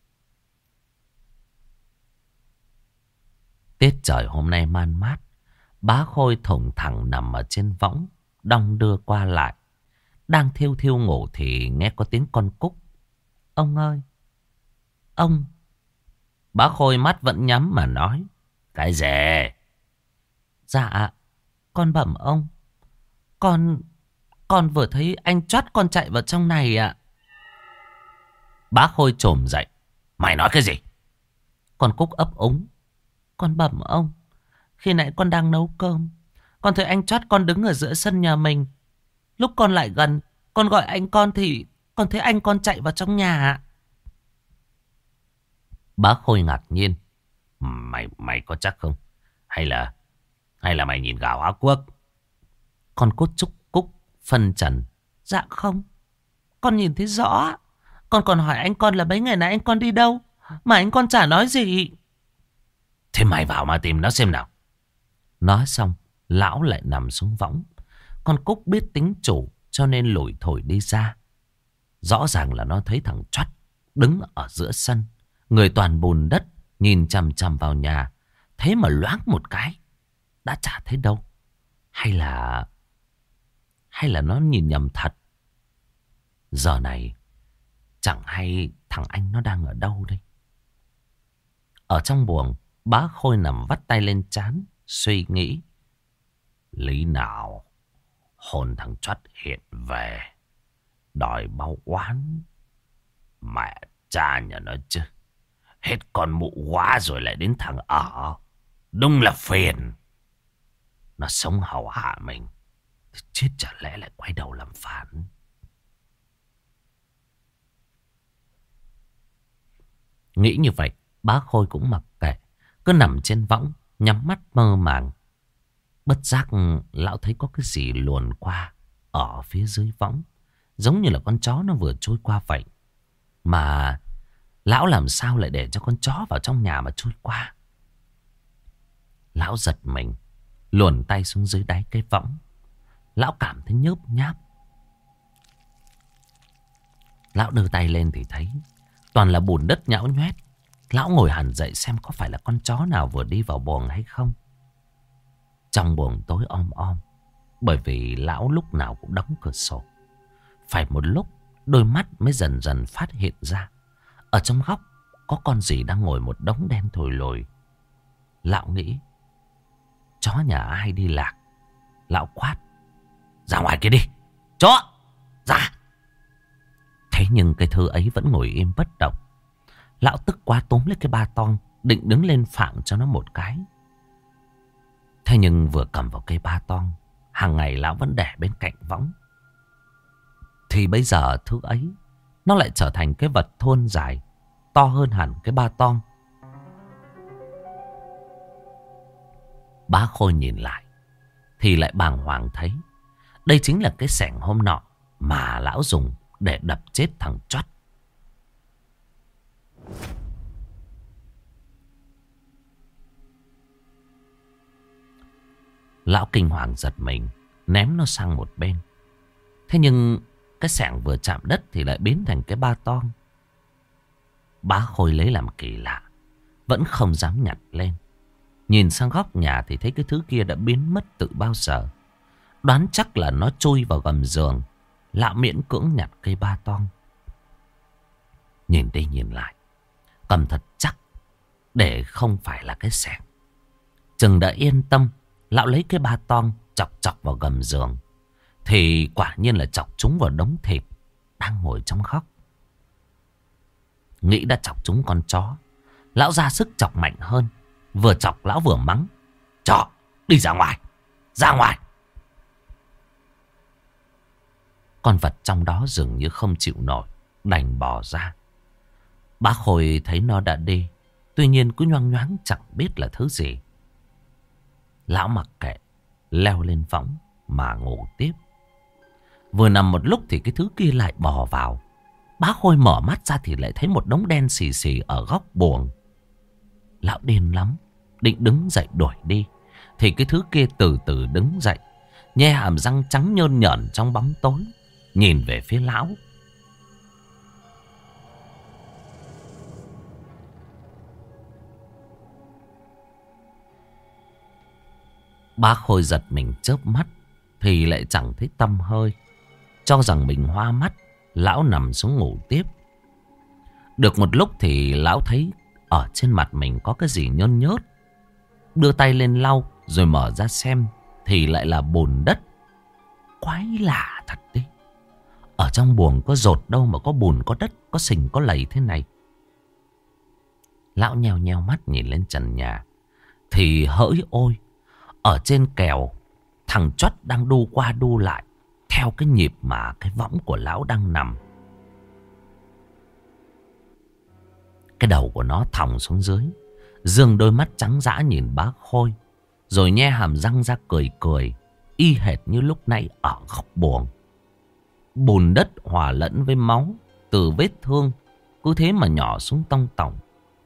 Speaker 1: Tiết trời hôm nay man mát. Bá Khôi thủng thẳng nằm ở trên võng, đong đưa qua lại. Đang thiêu thiêu ngủ thì nghe có tiếng con Cúc. Ông ơi! Ông! Bá Khôi mắt vẫn nhắm mà nói. Cái gì? Dạ, con bẩm ông. Con vừa thấy anh Choát con chạy vào trong này ạ. Bá Khôi trồm dậy. Mày nói cái gì? Con Cúc ấp úng. Con bẩm ông. Khi nãy con đang nấu cơm, con thấy anh Choát con đứng ở giữa sân nhà mình. Lúc con lại gần, con gọi anh con thì con thấy anh con chạy vào trong nhà. Bá Khôi ngạc nhiên. Mày có chắc không? Hay là mày nhìn gào Á Quốc? Con Cúc phân trần. Dạ không, con nhìn thấy rõ. Con còn hỏi anh con là mấy ngày nay anh con đi đâu, mà anh con chả nói gì. Thế mày vào mà tìm nó xem nào. Nói xong, lão lại nằm xuống võng. Con Cúc biết tính chủ cho nên lủi thổi đi ra. Rõ ràng là nó thấy thằng Choát đứng ở giữa sân, người toàn bùn đất, nhìn chằm chằm vào nhà. Thế mà loáng một cái đã chả thấy đâu. Hay là nó nhìn nhầm thật. Giờ này chẳng hay thằng anh nó đang ở đâu đây. Ở trong buồng, bá Khôi nằm vắt tay lên trán, suy nghĩ. Lý nào hồn thằng Choát hiện về đòi báo oán. Mẹ cha nhà nó chứ. Hết con mụ quá rồi lại đến thằng ở. Đúng là phiền. Nó sống hầu hạ mình, chết chả lẽ lại quay đầu làm phản. Nghĩ như vậy, bá Khôi cũng mặc kệ, cứ nằm trên võng, nhắm mắt mơ màng. Bất giác lão thấy có cái gì luồn qua ở phía dưới võng, giống như là con chó nó vừa trôi qua vậy. Mà lão làm sao lại để cho con chó vào trong nhà mà trôi qua. Lão giật mình, luồn tay xuống dưới đáy cái võng. Lão cảm thấy nhớp nháp. Lão đưa tay lên thì thấy toàn là bùn đất nhão nhoét. Lão ngồi hẳn dậy xem có phải là con chó nào vừa đi vào buồng hay không. Trong buồng tối om om, bởi vì lão lúc nào cũng đóng cửa sổ. Phải một lúc đôi mắt mới dần dần phát hiện ra ở trong góc có con gì đang ngồi một đống đen thồi lồi. Lão nghĩ chó nhà ai đi lạc. Lão quát: ra ngoài kia đi, chó, ra. Thế nhưng cái thứ ấy vẫn ngồi im bất động. Lão tức quá túm lấy cái ba tong, định đứng lên phạng cho nó một cái. Thế nhưng vừa cầm vào cây ba tong, hàng ngày lão vẫn để bên cạnh võng, thì bây giờ thứ ấy nó lại trở thành cái vật thôn dài, to hơn hẳn cái ba tong. Bá Khôi nhìn lại thì lại bàng hoàng thấy đây chính là cái xẻng hôm nọ mà lão dùng để đập chết thằng Choát. Lão kinh hoàng giật mình, ném nó sang một bên. Thế nhưng cái xẻng vừa chạm đất thì lại biến thành cái ba toang. Bá Khôi lấy làm kỳ lạ, vẫn không dám nhặt lên. Nhìn sang góc nhà thì thấy cái thứ kia đã biến mất từ bao giờ. Đoán chắc là nó chui vào gầm giường. Lão miễn cưỡng nhặt cây ba toang. Nhìn đi nhìn lại, cầm thật chắc để không phải là cái xẻng. Chừng đã yên tâm, lão lấy cái ba toang chọc chọc vào gầm giường. Thì quả nhiên là chọc chúng vào đống thịt đang ngồi trong góc. Nghĩ đã chọc chúng con chó, lão ra sức chọc mạnh hơn. Vừa chọc lão vừa mắng: "Chó, đi ra ngoài, ra ngoài!" Con vật trong đó dường như không chịu nổi, đành bỏ ra. Bá Khôi thấy nó đã đi, tuy nhiên cứ nhoang nhoáng chẳng biết là thứ gì. Lão mặc kệ, leo lên võng mà ngủ tiếp. Vừa nằm một lúc thì cái thứ kia lại bò vào. Bá Khôi mở mắt ra thì lại thấy một đống đen xì xì ở góc buồng. Lão điên lắm, định đứng dậy đuổi đi thì cái thứ kia từ từ đứng dậy, nhe hàm răng trắng nhơn nhởn trong bóng tối, nhìn về phía lão. Bá Khôi giật mình chớp mắt thì lại chẳng thấy tăm hơi. Cho rằng mình hoa mắt, lão nằm xuống ngủ tiếp. Được một lúc thì lão thấy ở trên mặt mình có cái gì nhơn nhớt. Đưa tay lên lau rồi mở ra xem thì lại là bùn đất. Quái lạ thật đi. Ở trong buồng có dột đâu mà có bùn, có đất, có sình, có lầy thế này. Lão nheo nheo mắt nhìn lên trần nhà thì hỡi ôi, ở trên kèo thằng Chót đang đu qua đu lại theo cái nhịp mà cái võng của lão đang nằm. Cái đầu của nó thòng xuống dưới, dương đôi mắt trắng dã nhìn Bá Khôi, rồi nhe hàm răng ra cười cười, y hệt như lúc nãy ở góc buồng. Bùn đất hòa lẫn với máu từ vết thương cứ thế mà nhỏ xuống tông tỏng.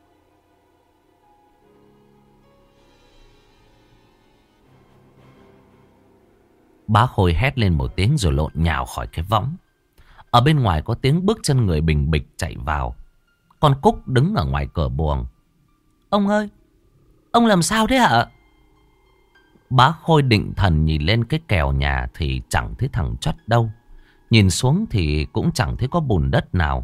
Speaker 1: Bá Khôi hét lên một tiếng rồi lộn nhào khỏi cái võng. Ở bên ngoài có tiếng bước chân người bình bịch chạy vào. Con Cúc đứng ở ngoài cửa buồng. "Ông ơi, ông làm sao thế hả?" Bá Khôi định thần nhìn lên cái kèo nhà thì chẳng thấy thằng Chót đâu. Nhìn xuống thì cũng chẳng thấy có bùn đất nào.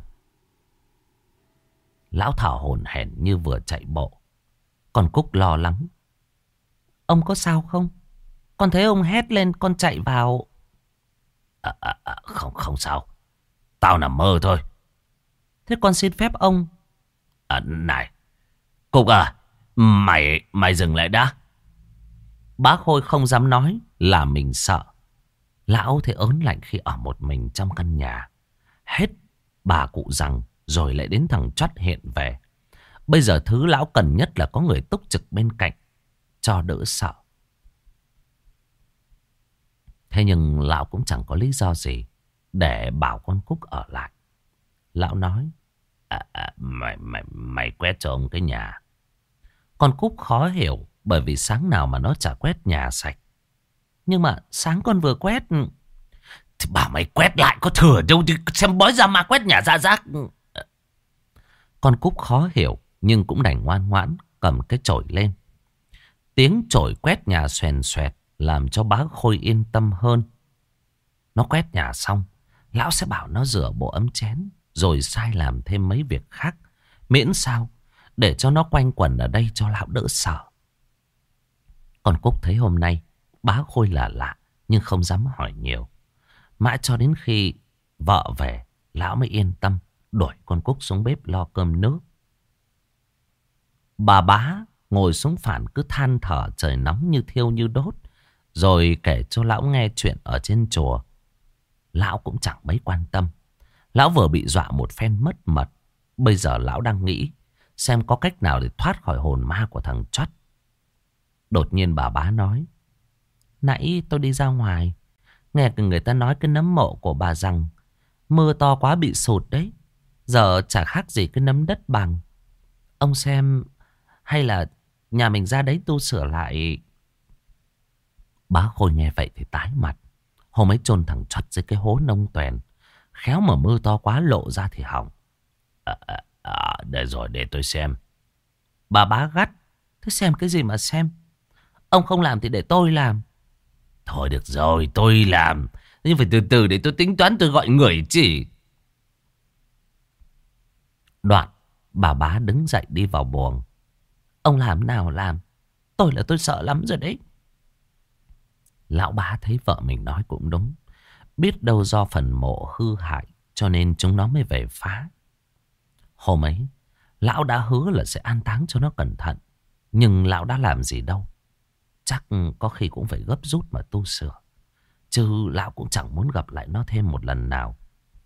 Speaker 1: Lão thở hổn hển như vừa chạy bộ. Con Cúc lo lắng: "Ông có sao không? Con thấy ông hét lên con chạy vào."
Speaker 2: Không sao, tao nằm mơ thôi."
Speaker 1: "Thế con xin phép ông."
Speaker 2: Này Cúc à, mày dừng lại đã."
Speaker 1: Bá Khôi không dám nói là mình sợ. Lão thấy ớn lạnh khi ở một mình trong căn nhà. Hết bà cụ rằng rồi lại đến thằng Chót hiện về. Bây giờ thứ lão cần nhất là có người túc trực bên cạnh cho đỡ sợ. Thế nhưng lão cũng chẳng có lý do gì để bảo con Cúc ở lại. Lão nói:
Speaker 2: Mày quét cho ông cái nhà.
Speaker 1: Con Cúc khó hiểu, bởi vì sáng nào mà nó chả quét nhà sạch. "Nhưng mà sáng con vừa quét."
Speaker 2: "Thì bảo mày quét lại có thừa đâu chứ, xem bói ra ma quét nhà ra rác."
Speaker 1: Con Cúc khó hiểu nhưng cũng đành ngoan ngoãn cầm cái chổi lên. Tiếng chổi quét nhà xoèn xoẹt làm cho Bá Khôi yên tâm hơn. Nó quét nhà xong, lão sẽ bảo nó rửa bộ ấm chén rồi sai làm thêm mấy việc khác, miễn sao để cho nó quanh quẩn ở đây cho lão đỡ sợ. Con Cúc thấy hôm nay Bá Khôi là lạ nhưng không dám hỏi nhiều. Mãi cho đến khi vợ về, lão mới yên tâm đuổi con Cúc xuống bếp lo cơm nước. Bà Bá ngồi xuống phản cứ than thở trời nóng như thiêu như đốt, rồi kể cho lão nghe chuyện ở trên chùa. Lão cũng chẳng mấy quan tâm. Lão vừa bị dọa một phen mất mật. Bây giờ lão đang nghĩ xem có cách nào để thoát khỏi hồn ma của thằng Chót. Đột nhiên bà Bá nói: "Nãy tôi đi ra ngoài, nghe người ta nói cái nấm mộ của bà rằng mưa to quá bị sụt đấy. Giờ chả khác gì cái nấm đất bằng. Ông xem hay là nhà mình ra đấy tu sửa lại." Bá Khôi nghe vậy thì tái mặt. Hôm ấy chôn thằng Chót dưới cái hố nông toèn. Khéo mà mưa to quá lộ ra thì hỏng.
Speaker 2: Để rồi để tôi xem.
Speaker 1: Bà Bá gắt. Thế xem cái gì mà xem? Ông không làm thì để tôi làm.
Speaker 2: Thôi được rồi, tôi làm. Nhưng phải từ từ để tôi tính toán, tôi gọi người chỉ.
Speaker 1: Đoạn bà Bá đứng dậy đi vào buồng. Ông làm nào làm, tôi sợ lắm rồi đấy. Lão Bá thấy vợ mình nói cũng đúng. Biết đâu do phần mộ hư hại cho nên chúng nó mới về phá. Hôm ấy lão đã hứa là sẽ an táng cho nó cẩn thận. Nhưng lão đã làm gì đâu. Chắc có khi cũng phải gấp rút mà tu sửa. Chứ lão cũng chẳng muốn gặp lại nó thêm một lần nào.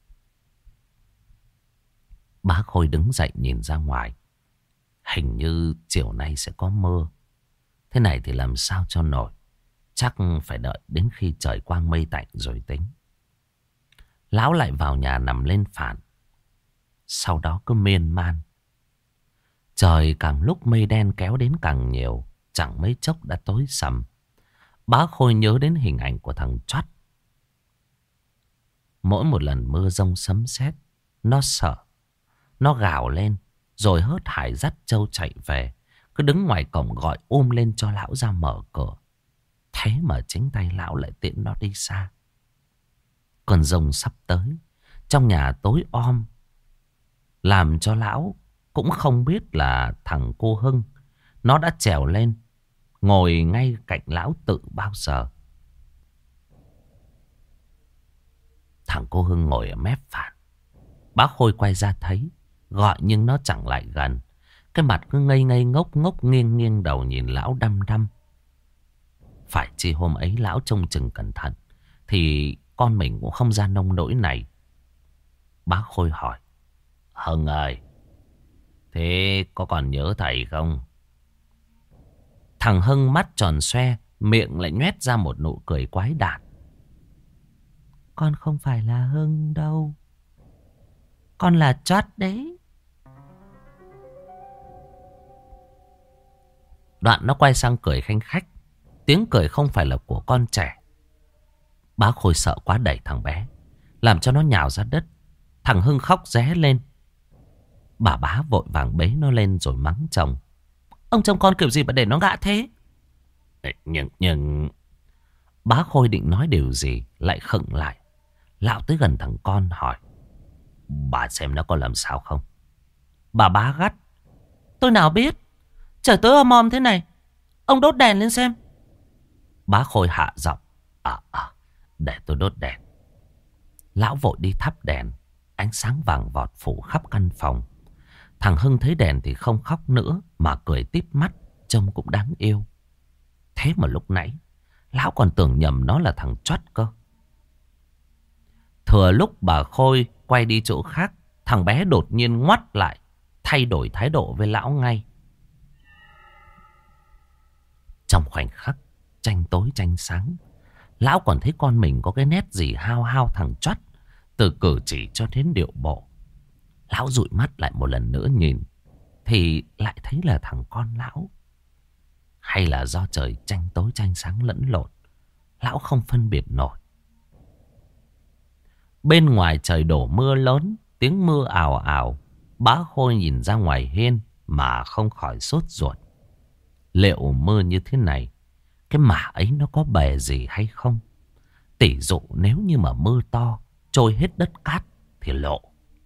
Speaker 1: Bá Khôi đứng dậy nhìn ra ngoài. Hình như chiều nay sẽ có mưa. Thế này thì làm sao cho nổi. Chắc phải đợi đến khi trời quang mây tạnh rồi tính. Lão lại vào nhà nằm lên phản. Sau đó cứ miên man. Trời càng lúc mây đen kéo đến càng nhiều. Chẳng mấy chốc đã tối sầm. Bá Khôi nhớ đến hình ảnh của thằng Chót. Mỗi một lần mưa giông sấm sét, nó sợ. Nó gào lên. Rồi hớt hải dắt trâu chạy về. Cứ đứng ngoài cổng gọi lên cho lão ra mở cửa. Thế mà chính tay lão lại tiễn nó đi xa. Cơn giông sắp tới. Trong nhà tối om. Làm cho lão cũng không biết là thằng cô Hưng nó đã trèo lên, ngồi ngay cạnh lão tự bao giờ. Thằng cô Hưng ngồi ở mép phản. Bá Khôi quay ra thấy, gọi nhưng nó chẳng lại gần. Cái mặt cứ ngây ngây ngốc ngốc, nghiêng nghiêng đầu nhìn lão đăm đăm. Phải chi hôm ấy lão trông chừng cẩn thận thì con mình cũng không ra nông nỗi này. Bá Khôi hỏi:
Speaker 2: Hưng ơi, thế có còn nhớ thầy không?
Speaker 1: Thằng Hưng mắt tròn xoe, miệng lại nhoét ra một nụ cười quái đản. Con không phải là Hưng đâu. Con là Chót đấy. Đoạn nó quay sang cười khanh khách. Tiếng cười không phải là của con trẻ. Bá Khôi sợ quá đẩy thằng bé, làm cho nó nhào ra đất. Thằng Hưng khóc ré lên. Bà Bá vội vàng bế nó lên rồi mắng chồng: Ông trông con kiểu gì mà để nó ngã thế?
Speaker 2: Nhưng...
Speaker 1: Bá Khôi định nói điều gì lại khựng lại. Lão tới gần thằng con hỏi:
Speaker 2: Bà xem nó có làm sao không?
Speaker 1: Bà Bá gắt: Tôi nào biết. Trời tối om om thế này, ông đốt đèn lên xem. Bá Khôi hạ giọng:
Speaker 2: Để tôi đốt đèn.
Speaker 1: Lão vội đi thắp đèn. Ánh sáng vàng vọt phủ khắp căn phòng. Thằng Hưng thấy đèn thì không khóc nữa mà cười típ mắt, trông cũng đáng yêu. Thế mà lúc nãy lão còn tưởng nhầm nó là thằng Chót cơ. Thừa lúc bà Khôi quay đi chỗ khác, thằng bé đột nhiên ngoắt lại, thay đổi thái độ với lão ngay. Trong khoảnh khắc tranh tối tranh sáng, lão còn thấy con mình có cái nét gì hao hao thằng Chót, từ cử chỉ cho đến điệu bộ. Lão dụi mắt lại một lần nữa nhìn, thì lại thấy là thằng con lão. Hay là do trời tranh tối tranh sáng lẫn lộn, lão không phân biệt nổi. Bên ngoài trời đổ mưa lớn, tiếng mưa ào ào. Bá Khôi nhìn ra ngoài hiên mà không khỏi sốt ruột. Liệu mưa như thế này, cái mả ấy nó có bề gì hay không? Tỷ dụ nếu như mà mưa to, trôi hết đất cát thì lộ.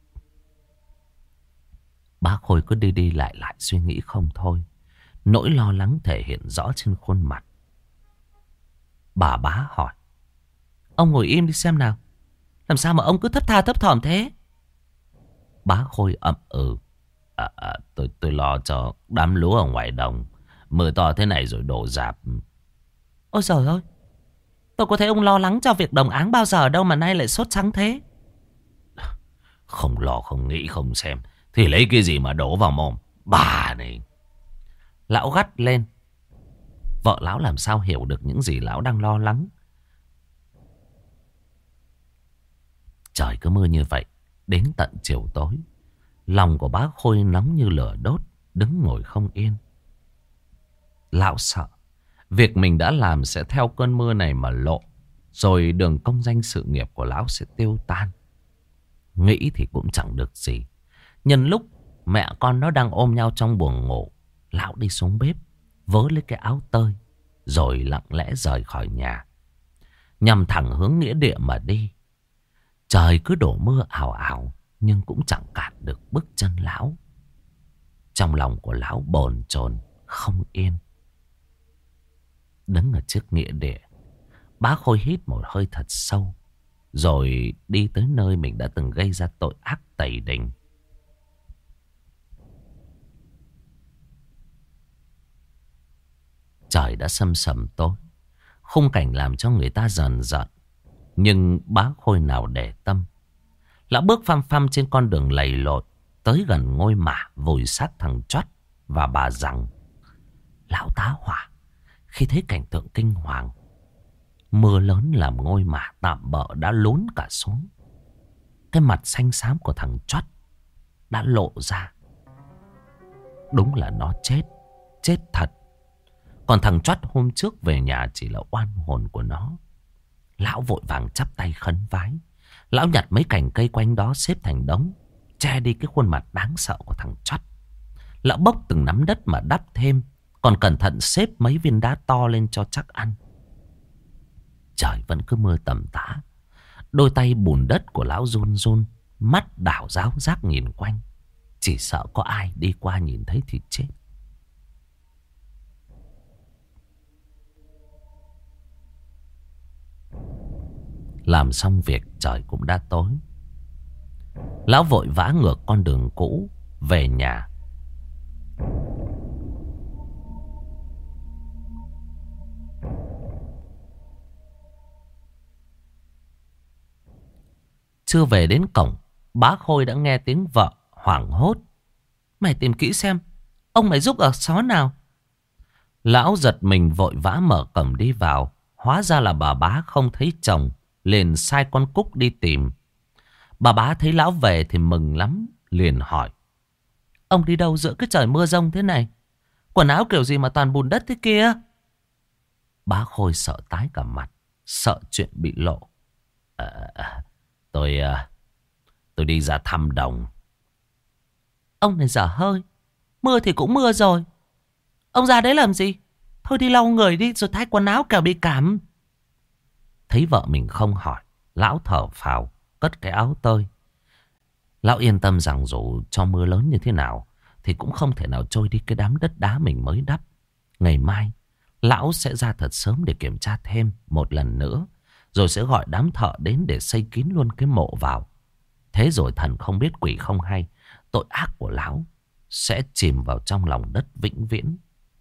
Speaker 1: Bá Khôi cứ đi đi lại lại suy nghĩ không thôi. Nỗi lo lắng thể hiện rõ trên khuôn mặt. Bà Bá hỏi: Ông ngồi im đi xem nào. Làm sao mà ông cứ thất tha thấp thỏm thế? Bá Khôi ậm ừ:
Speaker 2: Tôi lo cho đám lúa ở ngoài đồng. Mưa to thế này rồi đổ rạp.
Speaker 1: Ôi trời ơi, tôi có thấy ông lo lắng cho việc đồng áng bao giờ đâu mà nay lại sốt sắng thế.
Speaker 2: Không lo không nghĩ không xem thì lấy cái gì mà đổ vào mồm bà này.
Speaker 1: Lão gắt lên. Vợ lão làm sao hiểu được những gì lão đang lo lắng. Trời cứ mưa như vậy đến tận chiều tối. Lòng của bá Khôi nóng như lửa đốt, đứng ngồi không yên. Lão sợ Việc mình đã làm sẽ theo cơn mưa này mà lộ. Rồi đường công danh sự nghiệp của lão sẽ tiêu tan. Nghĩ thì cũng chẳng được gì. Nhân lúc mẹ con nó đang ôm nhau trong buồng ngủ, lão đi xuống bếp, vớ lấy cái áo tơi, rồi lặng lẽ rời khỏi nhà, nhằm thẳng hướng nghĩa địa mà đi. Trời cứ đổ mưa ào ào, nhưng cũng chẳng cản được bước chân lão. Trong lòng của lão bồn chồn không yên. Đứng ở trước nghĩa địa, bá Khôi hít một hơi thật sâu, rồi đi tới nơi mình đã từng gây ra tội ác tày đình. Trời đã sầm sầm tối, khung cảnh làm cho người ta rờn rợn. Nhưng bá Khôi nào để tâm. Lão bước phăm phăm trên con đường lầy lội, tới gần ngôi mả vùi xác thằng Chót và bà Rằng. Lão tá hỏa khi thấy cảnh tượng kinh hoàng. Mưa lớn làm ngôi mả tạm bợ đã lún cả xuống. Cái mặt xanh xám của thằng Chót đã lộ ra. Đúng là nó chết, chết thật. Còn thằng Chót hôm trước về nhà chỉ là oan hồn của nó. Lão vội vàng chắp tay khấn vái. Lão nhặt mấy cành cây quanh đó xếp thành đống, che đi cái khuôn mặt đáng sợ của thằng Chót. Lão bốc từng nắm đất mà đắp thêm, còn cẩn thận xếp mấy viên đá to lên cho chắc ăn. Trời vẫn cứ mưa tầm tã. Đôi tay bùn đất của lão run run, mắt đảo ráo rác nhìn quanh. Chỉ sợ có ai đi qua nhìn thấy thì chết. Làm xong việc trời cũng đã tối. Lão vội vã ngược con đường cũ về nhà. Chưa về đến cổng, bá Khôi đã nghe tiếng vợ hoảng hốt. Mày tìm kỹ xem, ông mày giúp ở xó nào. Lão giật mình vội vã mở cổng đi vào. Hóa ra là bà bá không thấy chồng, liền sai con Cúc đi tìm. Bà bá thấy lão về thì mừng lắm, liền hỏi: Ông đi đâu giữa cái trời mưa rông thế này? Quần áo kiểu gì mà toàn bùn đất thế kia? Bá Khôi sợ tái cả mặt, sợ chuyện bị lộ. Tôi đi ra thăm đồng. Ông này dở hơi, mưa thì cũng mưa rồi. Ông ra đấy làm gì? Thôi đi lau người đi rồi thay quần áo kẻo bị cảm. Thấy vợ mình không hỏi, lão thở phào, cất cái áo tơi. Lão yên tâm rằng dù cho mưa lớn như thế nào thì cũng không thể nào trôi đi cái đám đất đá mình mới đắp. Ngày mai lão sẽ ra thật sớm để kiểm tra thêm một lần nữa, rồi sẽ gọi đám thợ đến để xây kín luôn cái mộ vào. Thế rồi thần không biết quỷ không hay, tội ác của lão sẽ chìm vào trong lòng đất vĩnh viễn.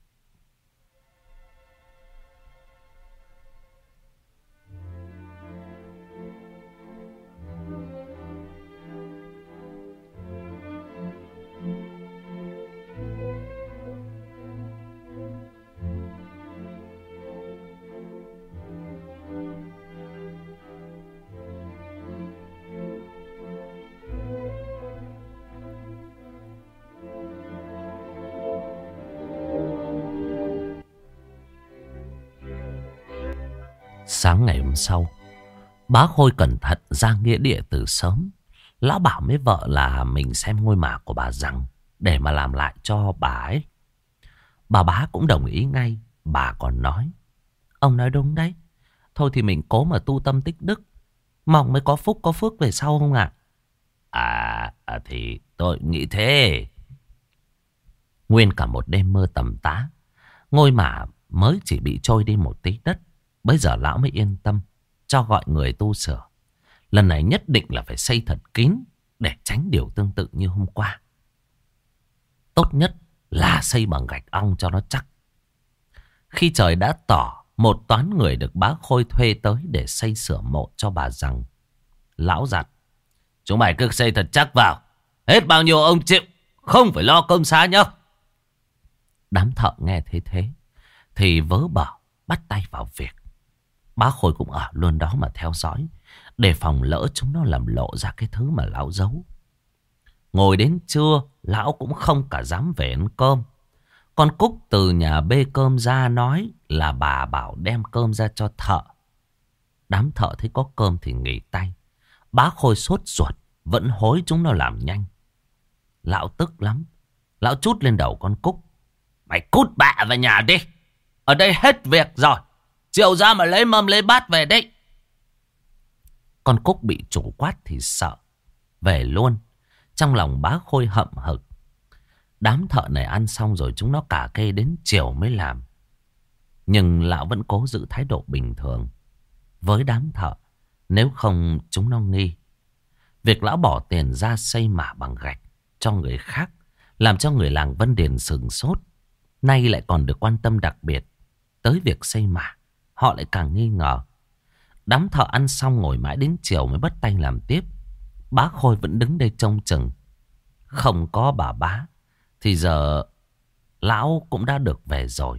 Speaker 1: Sáng ngày hôm sau, bá Khôi cẩn thận ra nghĩa địa từ sớm. Lão bảo với vợ là mình xem ngôi mả của bà Rằng để mà làm lại cho bà ấy. Bà bá cũng đồng ý ngay. Bà còn nói: Ông nói đúng đấy. Thôi thì mình cố mà tu tâm tích đức, mong mới có phúc có phước về sau không ạ? Thì tôi nghĩ thế. Nguyên cả một đêm mưa tầm tã, ngôi mả mới chỉ bị trôi đi một tí đất. Bây giờ lão mới yên tâm cho gọi người tu sửa. Lần này nhất định là phải xây thật kín để tránh điều tương tự như hôm qua. Tốt nhất là xây bằng gạch ong cho nó chắc. Khi trời đã tỏ, một toán người được bá Khôi thuê tới để xây sửa mộ cho bà Rằng. Lão dặn: Chúng mày cứ xây thật chắc vào, hết bao nhiêu ông chịu, không phải lo công xá nhá. Đám thợ nghe thế thì vớ bở bắt tay vào việc. Bá Khôi cũng ở luôn đó mà theo dõi, để phòng lỡ chúng nó làm lộ ra cái thứ mà lão giấu. Ngồi đến trưa, lão cũng không cả dám về ăn cơm. Con Cúc từ nhà bê cơm ra nói là bà bảo đem cơm ra cho thợ. Đám thợ thấy có cơm thì nghỉ tay. Bá Khôi sốt ruột, vẫn hối chúng nó làm nhanh. Lão tức lắm. Lão trút lên đầu con Cúc. Mày cút bạ về nhà đi. Ở đây hết việc rồi. Chiều ra mà lấy mâm lấy bát về đấy. Con Cúc bị chủ quát thì sợ. Về luôn. Trong lòng Bá Khôi hậm hực. Đám thợ này ăn xong rồi chúng nó cả kê đến chiều mới làm. Nhưng lão vẫn cố giữ thái độ bình thường với đám thợ. Nếu không chúng nó nghi. Việc lão bỏ tiền ra xây mả bằng gạch cho người khác làm cho người làng Vân Điền sửng sốt. Nay lại còn được quan tâm đặc biệt tới việc xây mả. Họ lại càng nghi ngờ. Đám thợ ăn xong ngồi mãi đến chiều mới bắt tay làm tiếp. Bá Khôi vẫn đứng đây trông chừng. Không có bà Bá thì giờ lão cũng đã được về rồi.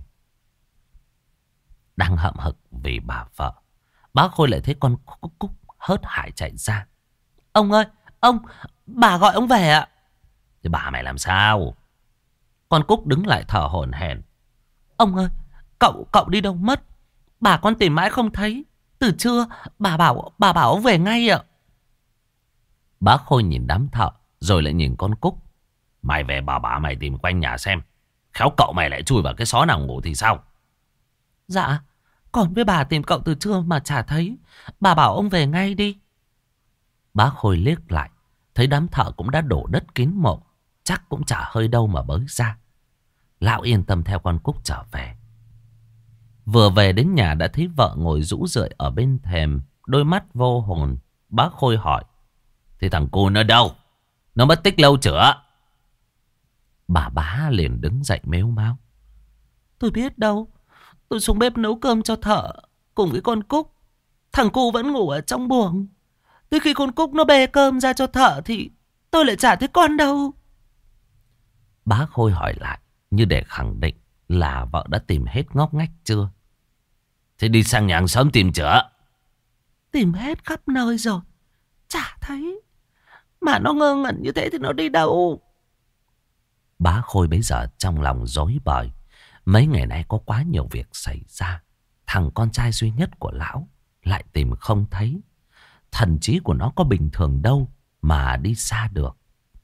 Speaker 1: Đang hậm hực vì bà vợ, Bá Khôi lại thấy con Cúc hớt hải chạy ra. Ông ơi, ông, bà gọi ông về ạ. Thì bà mày làm sao? Con Cúc đứng lại thở hổn hển. Ông ơi, cậu đi đâu mất? Bà con tìm mãi không thấy. Từ trưa bà bảo ông về ngay ạ. Bá Khôi nhìn đám thợ rồi lại nhìn con Cúc. Mày về bảo bà mày tìm quanh nhà xem. Khéo cậu mày lại chui vào cái xó nào ngủ thì sao? Dạ, còn với bà tìm cậu từ trưa mà chả thấy. Bà bảo ông về ngay đi. Bá Khôi liếc lại, thấy đám thợ cũng đã đổ đất kín mộ. Chắc cũng chả hơi đâu mà bới ra. Lão yên tâm theo con Cúc trở về. Vừa về đến nhà đã thấy vợ ngồi rũ rượi ở bên thềm, đôi mắt vô hồn. Bá Khôi hỏi. Thì thằng cu nó đâu? Nó mất tích lâu chưa? Bà Bá liền đứng dậy mếu máo. Tôi biết đâu. Tôi xuống bếp nấu cơm cho thợ cùng với con Cúc. Thằng cu vẫn ngủ ở trong buồng. Tới khi con Cúc nó bê cơm ra cho thợ thì tôi lại chả thấy con đâu. Bá Khôi hỏi lại như để khẳng định là vợ đã tìm hết ngóc ngách chưa. Thế đi sang nhà hàng xóm tìm chưa? Tìm hết khắp nơi rồi, chả thấy. Mà nó ngơ ngẩn như thế thì nó đi đâu? Bá Khôi bấy giờ trong lòng rối bời. Mấy ngày nay có quá nhiều việc xảy ra. Thằng con trai duy nhất của lão lại tìm không thấy. Thần trí của nó có bình thường đâu mà đi xa được.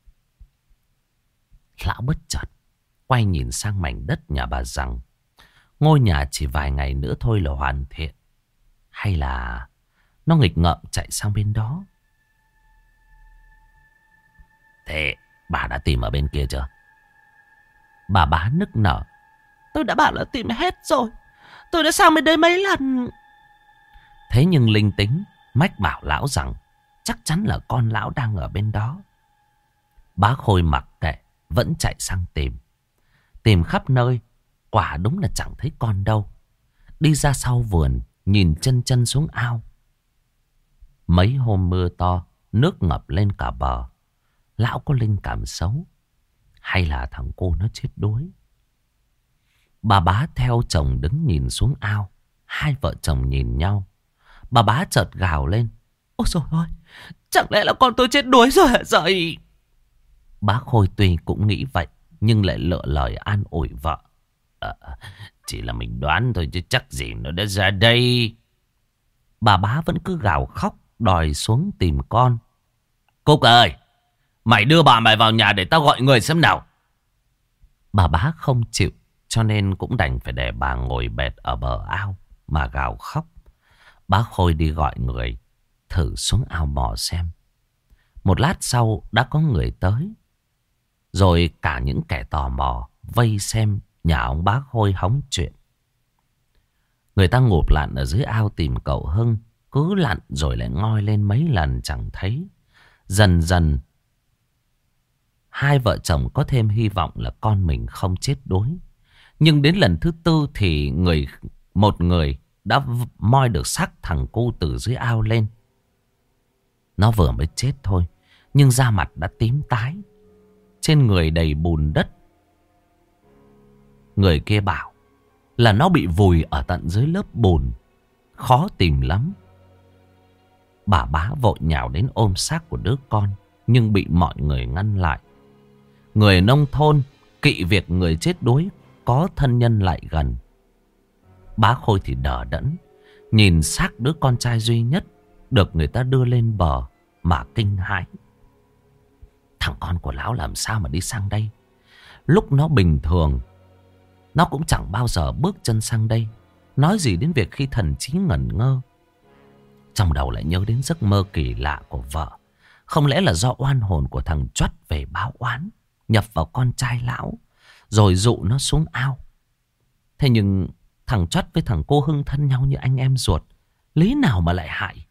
Speaker 1: Lão bất chợt quay nhìn sang mảnh đất nhà bà rằng. Ngôi nhà chỉ vài ngày nữa thôi là hoàn thiện. Hay là nó nghịch ngợm chạy sang bên đó? Thế bà đã tìm ở bên kia chưa? Bà Bá nức nở. Tôi đã bảo là tìm hết rồi. Tôi đã sang bên đây mấy lần. Thế nhưng linh tính mách bảo lão rằng chắc chắn là con lão đang ở bên đó. Bá Khôi mặc kệ, vẫn chạy sang tìm. Tìm khắp nơi, quả đúng là chẳng thấy con đâu. Đi ra sau vườn, nhìn chân chân xuống ao. Mấy hôm mưa to, nước ngập lên cả bờ. Lão có linh cảm xấu. Hay là thằng cô nó chết đuối? Bà Bá theo chồng đứng nhìn xuống ao. Hai vợ chồng nhìn nhau. Bà Bá chợt gào lên. Ôi trời ơi, chẳng lẽ là con tôi chết đuối rồi hả dậy? Bá Khôi tuy cũng nghĩ vậy, nhưng lại lựa lời an ủi vợ. Chỉ là mình đoán thôi chứ chắc gì nó đã ra đây. Bà Bá vẫn cứ gào khóc, đòi xuống tìm con. Cúc ơi, mày đưa bà mày vào nhà để tao gọi người xem nào. Bà Bá không chịu, cho nên cũng đành phải để bà ngồi bệt ở bờ ao mà gào khóc. Bá Khôi đi gọi người, thử xuống ao mò xem. Một lát sau đã có người tới. Rồi cả những kẻ tò mò vây xem nhà ông Bá Khôi hóng chuyện. Người ta ngụp lặn ở dưới ao tìm cậu Hưng. Cứ lặn rồi lại ngoi lên mấy lần chẳng thấy. Dần dần hai vợ chồng có thêm hy vọng là con mình không chết đuối. Nhưng đến lần thứ tư thì một người đã moi được xác thằng cu từ dưới ao lên. Nó vừa mới chết thôi, nhưng da mặt đã tím tái, trên người đầy bùn đất. Người kia bảo là nó bị vùi ở tận dưới lớp bùn, khó tìm lắm. Bà Bá vội nhào đến ôm xác của đứa con, nhưng bị mọi người ngăn lại. Người nông thôn kỵ việc người chết đuối có thân nhân lại gần. Bá Khôi thì đờ đẫn, nhìn xác đứa con trai duy nhất được người ta đưa lên bờ mà kinh hãi. Thằng con của lão làm sao mà đi sang đây? Lúc nó bình thường, nó cũng chẳng bao giờ bước chân sang đây. Nói gì đến việc khi thần trí ngẩn ngơ. Trong đầu lại nhớ đến giấc mơ kỳ lạ của vợ. Không lẽ là do oan hồn của thằng Choắt về báo oán, nhập vào con trai lão, rồi dụ nó xuống ao. Thế nhưng thằng Choắt với thằng cô Hưng thân nhau như anh em ruột, lý nào mà lại hại?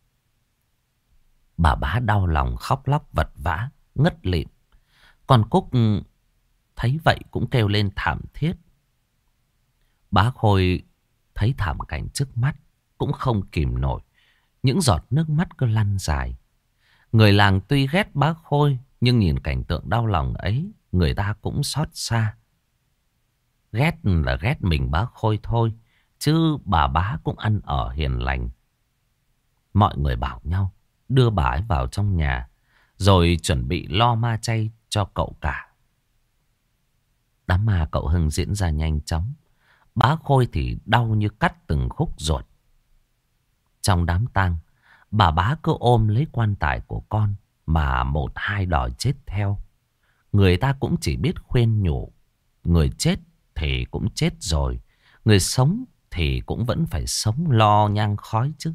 Speaker 1: Bà Bá đau lòng khóc lóc vật vã, ngất lịm. Còn Cúc thấy vậy cũng kêu lên thảm thiết. Bá Khôi thấy thảm cảnh trước mắt cũng không kìm nổi. Những giọt nước mắt cứ lăn dài. Người làng tuy ghét bá Khôi, nhưng nhìn cảnh tượng đau lòng ấy, người ta cũng xót xa. Ghét là ghét mình bá Khôi thôi, chứ bà Bá cũng ăn ở hiền lành. Mọi người bảo nhau đưa bà ấy vào trong nhà, rồi chuẩn bị lo ma chay cho cậu cả. Đám ma cậu Hưng diễn ra nhanh chóng. Bá Khôi thì đau như cắt từng khúc ruột. Trong đám tang, bà Bá cứ ôm lấy quan tài của con mà một hai đòi chết theo. Người ta cũng chỉ biết khuyên nhủ. Người chết thì cũng chết rồi, người sống thì cũng vẫn phải sống lo nhang khói chứ.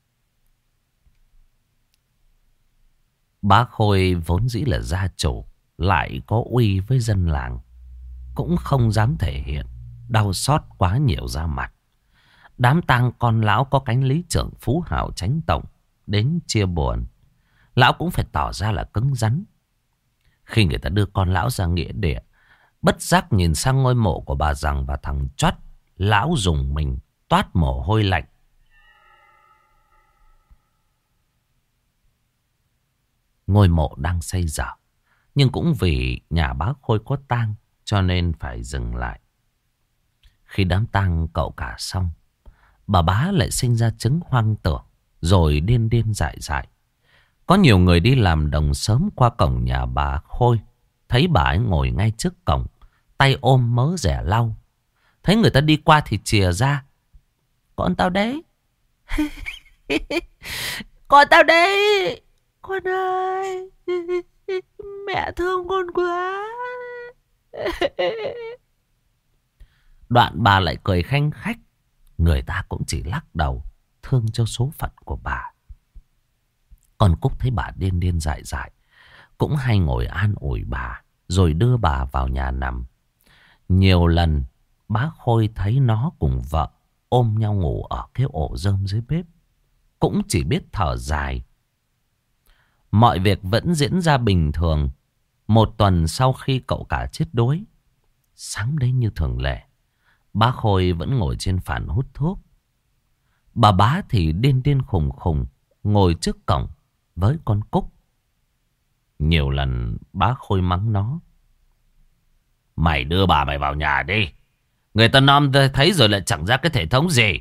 Speaker 1: Bá Khôi vốn dĩ là gia chủ, lại có uy với dân làng, cũng không dám thể hiện đau xót quá nhiều ra mặt. Đám tang con lão có cánh lý trưởng Phú Hào Chánh Tổng đến chia buồn, lão cũng phải tỏ ra là cứng rắn. Khi người ta đưa con lão ra nghĩa địa, bất giác nhìn sang ngôi mộ của bà Rằng và thằng Choắt, lão dùng mình toát mồ hôi lạnh. Ngôi mộ đang xây dở, nhưng cũng vì nhà bá Khôi có tang cho nên phải dừng lại. Khi đám tang cậu cả xong, bà Bá lại sinh ra chứng hoang tưởng, rồi điên điên dại dại. Có nhiều người đi làm đồng sớm qua cổng nhà bà Khôi, thấy bà ấy ngồi ngay trước cổng, tay ôm mớ rẻ lau. Thấy người ta đi qua thì chìa ra. Con tao đấy. Con tao đấy. Con ơi, mẹ thương con quá. Đoạn bà lại cười khanh khách. Người ta cũng chỉ lắc đầu, thương cho số phận của bà. Còn Cúc thấy bà điên điên dại dại, cũng hay ngồi an ủi bà, rồi đưa bà vào nhà nằm. Nhiều lần bá Khôi thấy nó cùng vợ ôm nhau ngủ ở cái ổ rơm dưới bếp, cũng chỉ biết thở dài. Mọi việc vẫn diễn ra bình thường. Một tuần sau khi cậu cả chết đuối, sáng đấy như thường lệ, bá Khôi vẫn ngồi trên phản hút thuốc. Bà Bá thì điên điên khùng khùng ngồi trước cổng với con Cúc. Nhiều lần bá Khôi mắng nó. Mày đưa bà mày vào nhà đi. Người ta nom thấy rồi lại chẳng ra cái thể thống gì.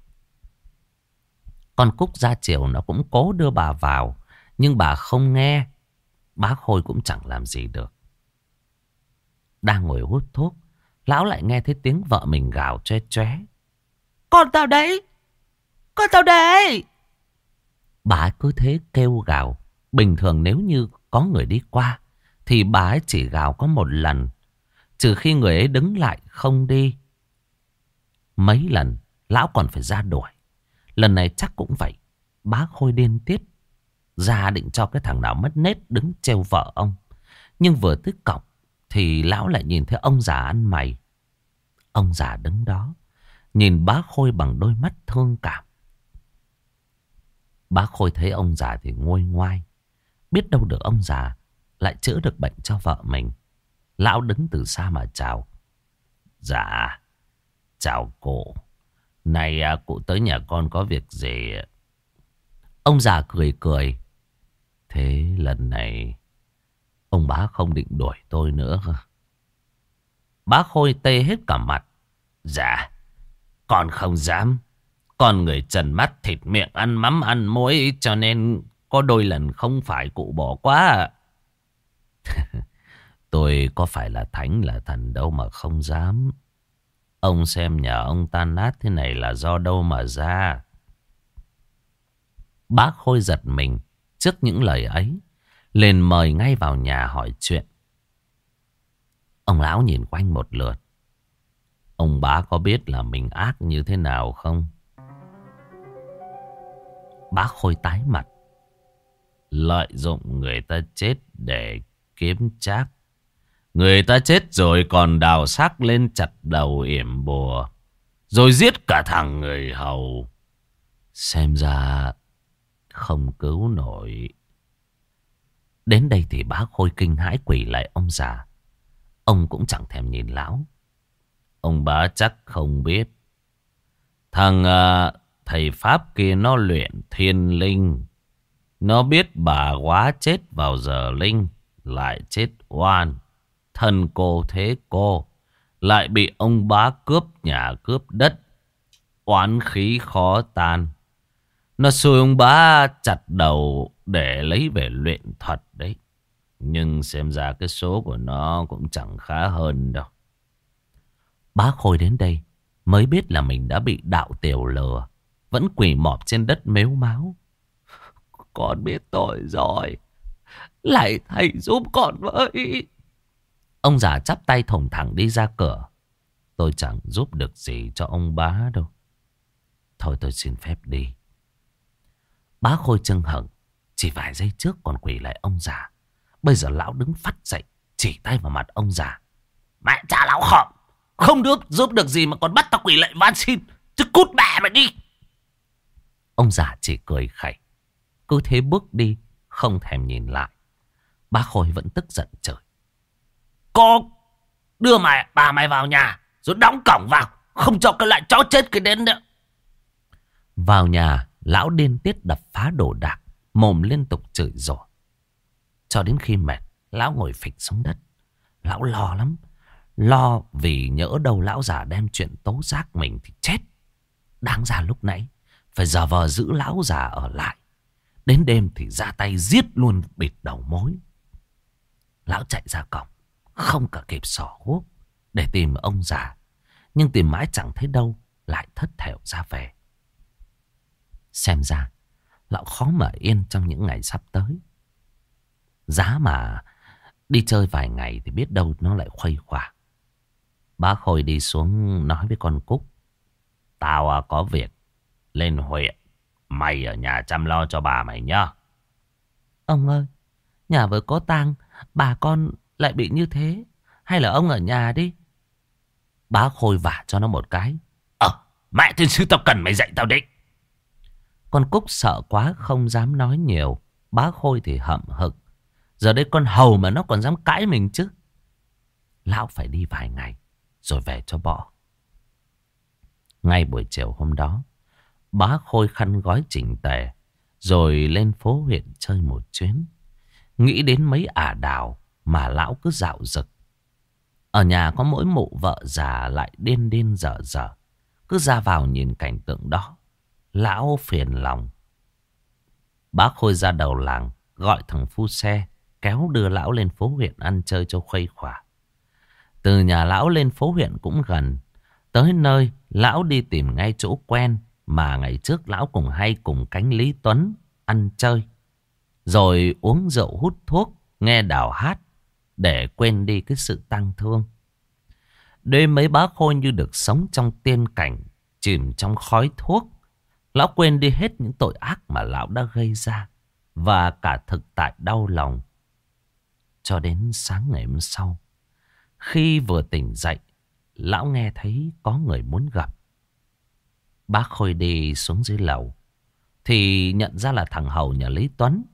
Speaker 1: Con Cúc ra chiều nó cũng cố đưa bà vào, nhưng bà không nghe. Bá Khôi cũng chẳng làm gì được. Đang ngồi hút thuốc, lão lại nghe thấy tiếng vợ mình gào choe choé. Con tao đấy. Con tao đấy. Bà cứ thế kêu gào. Bình thường nếu như có người đi qua thì bà ấy chỉ gào có một lần, trừ khi người ấy đứng lại không đi. Mấy lần lão còn phải ra đuổi. Lần này chắc cũng vậy. Bá Khôi điên tiết, ra định cho cái thằng nào mất nết đứng trêu vợ ông. Nhưng vừa tới cổng thì lão lại nhìn thấy ông già ăn mày. Ông già đứng đó nhìn bá Khôi bằng đôi mắt thương cảm. Bá Khôi thấy ông già thì nguôi ngoai. Biết đâu được ông già lại chữa được bệnh cho vợ mình. Lão đứng từ xa mà chào. Dạ, chào cụ. Này cụ tới nhà con có việc gì? Ông già cười cười. Thế lần này ông bá không định đuổi tôi nữa. Bá Khôi tê hết cả mặt. Dạ, con không dám. Con người trần mắt thịt miệng ăn mắm ăn muối, cho nên có đôi lần không phải cụ bỏ quá. Tôi có phải là thánh là thần đâu mà không dám. Ông xem nhà ông tan nát thế này là do đâu mà ra? Bác Khôi giật mình trước những lời ấy, liền mời ngay vào nhà hỏi chuyện. Ông lão nhìn quanh một lượt. Ông bá có biết là mình ác như thế nào không? Bác Khôi tái mặt. Lợi dụng người ta chết để kiếm trác. Người ta chết rồi còn đào xác lên chặt đầu yểm bùa, rồi giết cả thằng người hầu. Xem ra không cứu nổi. Đến đây thì bá Khôi kinh hãi quỳ lại ông già. Ông cũng chẳng thèm nhìn lão. Ông bá chắc không biết. Thằng thầy Pháp kia nó luyện thiên linh. Nó biết bà quá chết vào giờ linh, lại chết oan. Thân cô thế cô, lại bị ông bá cướp nhà cướp đất. Oán khí khó tan. Nó xui ông bá chặt đầu để lấy về luyện thuật đấy. Nhưng xem ra cái số của nó cũng chẳng khá hơn đâu. Bá Khôi đến đây mới biết là mình đã bị đạo tiểu lừa. Vẫn quỳ mọp trên đất mếu máo. Con biết tội rồi. Lại thầy giúp con với. Ông già chắp tay thủng thẳng đi ra cửa. Tôi chẳng giúp được gì cho ông bá đâu. Thôi tôi xin phép đi. Bá Khôi chưng hửng. Chỉ vài giây trước còn quỳ lại ông già. Bây giờ lão đứng phắt dậy, chỉ tay vào mặt ông già. Mẹ cha lão khọm. Không giúp được gì mà còn bắt tao quỳ lại van xin. Chứ cút mẹ mày đi. Ông già chỉ cười khẩy. Cứ thế bước đi, không thèm nhìn lại. Bá Khôi vẫn tức giận chửi. Cô đưa bà mày vào nhà, rồi đóng cổng vào, không cho cái loại chó chết kia đến nữa. Vào nhà, lão điên tiết đập phá đồ đạc, mồm liên tục chửi rủa. Cho đến khi mệt, lão ngồi phịch xuống đất. Lão lo lắm. Lo vì nhỡ đâu lão già đem chuyện tố giác mình thì chết. Đáng ra lúc nãy phải giả vờ giữ lão già ở lại. Đến đêm thì ra tay giết luôn bịt đầu mối. Lão chạy ra cổng, không cả kịp xỏ guốc để tìm ông già. Nhưng tìm mãi chẳng thấy đâu, lại thất thểu ra về. Xem ra lão khó mà yên trong những ngày sắp tới. Giá mà đi chơi vài ngày thì biết đâu nó lại khuây khỏa. Bá Khôi đi xuống nói với con Cúc. Tao có việc lên huyện. Mày ở nhà chăm lo cho bà mày nhá. Ông ơi, nhà vừa có tang, bà con lại bị như thế. Hay là ông ở nhà đi. Bá Khôi vả cho nó một cái. Mẹ thiên sư tao cần mày dạy tao đấy. Con Cúc sợ quá không dám nói nhiều. Bá Khôi thì hậm hực. Giờ đây con hầu mà nó còn dám cãi mình chứ. Lão phải đi vài ngày rồi về cho bỏ. Ngay buổi chiều hôm đó, Bá Khôi khăn gói chỉnh tề rồi lên phố huyện chơi một chuyến. Nghĩ đến mấy ả đào mà lão cứ dạo dực. Ở nhà có mỗi mụ vợ già lại điên điên dở dở. Cứ ra vào nhìn cảnh tượng đó, lão phiền lòng. Bá Khôi ra đầu làng gọi thằng phu xe kéo đưa lão lên phố huyện ăn chơi cho khuây khỏa. Từ nhà lão lên phố huyện cũng gần. Tới nơi lão đi tìm ngay chỗ quen mà ngày trước lão cùng hay cùng cánh Lý Tuấn ăn chơi. Rồi uống rượu hút thuốc, nghe đào hát để quên đi cái sự tang thương. Đêm mấy Bá Khôi như được sống trong tiên cảnh, chìm trong khói thuốc. Lão quên đi hết những tội ác mà lão đã gây ra và cả thực tại đau lòng. Cho đến sáng ngày hôm sau, khi vừa tỉnh dậy, lão nghe thấy có người muốn gặp. Bá Khôi đi xuống dưới lầu thì nhận ra là thằng hầu nhà Lý Tuấn.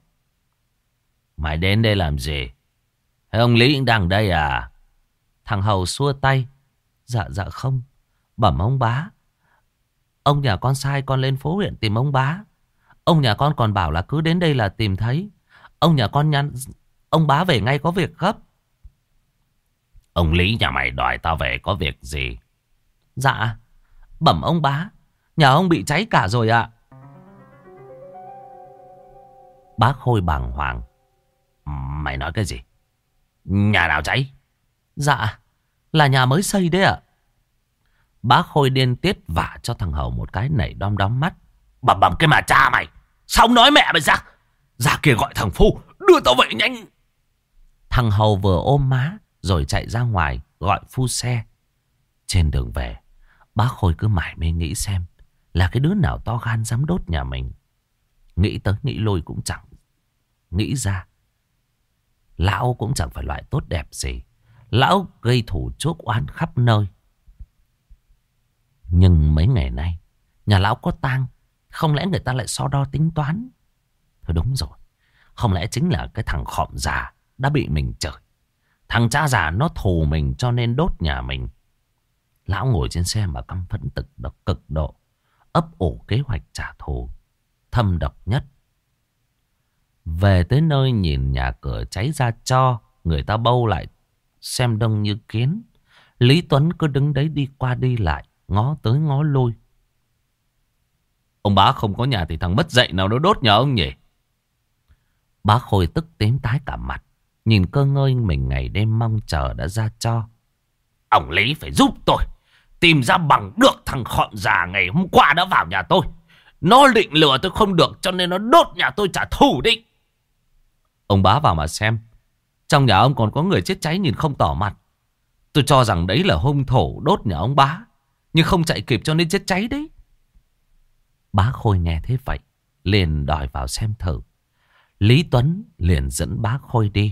Speaker 1: Mày đến đây làm gì? Hay ông Lý đang đây à? Thằng hầu xua tay. Dạ không. Bẩm ông bá, ông nhà con sai con lên phố huyện tìm ông bá. Ông nhà con còn bảo là cứ đến đây là tìm thấy. Ông nhà con nhắn ông bá về ngay có việc gấp. Ông Lý nhà mày đòi tao về có việc gì? Dạ, bẩm ông bá, nhà ông bị cháy cả rồi ạ. Bá Khôi bàng hoàng. Mày nói cái gì? Nhà nào cháy? Dạ, là nhà mới xây đấy ạ. Bá Khôi điên tiết vả cho thằng Hầu một cái nảy đom đóm mắt.
Speaker 2: Bầm bầm cái mà cha mày. Sao không nói mẹ mày ra? Ra kia gọi thằng Phu đưa tao về nhanh.
Speaker 1: Thằng Hầu vừa ôm má rồi chạy ra ngoài gọi phu xe. Trên đường về, bá Khôi cứ mải mê nghĩ xem là cái đứa nào to gan dám đốt nhà mình. Nghĩ tới nghĩ lui cũng chẳng nghĩ ra. Lão cũng chẳng phải loại tốt đẹp gì. Lão gây thù chuốc oán khắp nơi. Nhưng mấy ngày nay nhà lão có tang, không lẽ người ta lại so đo tính toán? Thôi đúng rồi, không lẽ chính là cái thằng khọm già đã bị mình chửi. Thằng cha già nó thù mình cho nên đốt nhà mình. Lão ngồi trên xe mà căm phẫn cực độ, ấp ủ kế hoạch trả thù thâm độc nhất. Về tới nơi nhìn nhà cửa cháy ra cho, người ta bâu lại xem đông như kiến. Lý Tuấn cứ đứng đấy đi qua đi lại, ngó tới ngó lui.
Speaker 2: Ông bá không có nhà thì thằng mất dạy nào nó đốt nhà ông nhỉ?
Speaker 1: Bá Khôi tức tím tái cả mặt, nhìn cơ ngơi mình ngày đêm mong chờ đã ra cho.
Speaker 2: Ông Lý phải giúp tôi tìm ra bằng được thằng khọm già ngày hôm qua đã vào nhà tôi. Nó định lừa tôi không được cho nên nó đốt nhà tôi trả thù định.
Speaker 1: Ông bá vào mà xem. Trong nhà ông còn có người chết cháy nhìn không tỏ mặt. Tôi cho rằng đấy là hung thủ đốt nhà ông bá, nhưng không chạy kịp cho nên chết cháy đấy. Bá Khôi nghe thế vậy liền đòi vào xem thử. Lý Tuấn liền dẫn bá Khôi đi.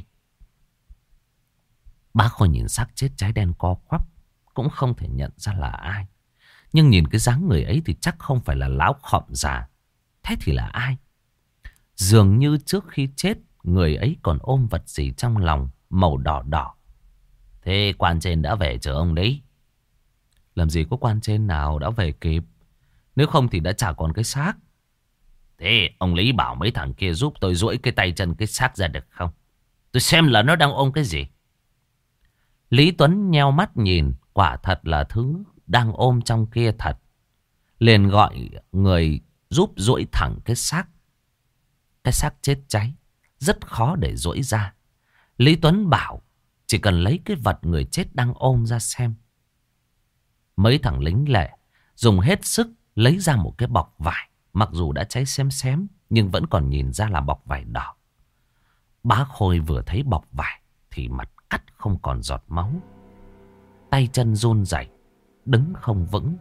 Speaker 1: Bá Khôi nhìn xác chết cháy đen co quắp, cũng không thể nhận ra là ai. Nhưng nhìn cái dáng người ấy thì chắc không phải là lão khọm già. Thế thì là ai? Dường như trước khi chết, người ấy còn ôm vật gì trong lòng màu đỏ đỏ. Thế quan trên đã về chờ ông đấy? Làm gì có quan trên nào đã về kịp. Nếu không thì đã chả còn cái xác.
Speaker 2: Thế ông Lý bảo mấy thằng kia giúp tôi duỗi cái tay chân cái xác ra được không? Tôi xem là nó đang ôm cái gì.
Speaker 1: Lý Tuấn nheo mắt nhìn, quả thật là thứ đang ôm trong kia thật. Liền gọi người giúp duỗi thẳng cái xác. Cái xác chết cháy rất khó để duỗi ra. Lý Tuấn bảo chỉ cần lấy cái vật người chết đang ôm ra xem. Mấy thằng lính lệ dùng hết sức lấy ra một cái bọc vải. Mặc dù đã cháy xém xém nhưng vẫn còn nhìn ra là bọc vải đỏ. Bá Khôi vừa thấy bọc vải thì mặt cắt không còn giọt máu. Tay chân run rẩy, đứng không vững.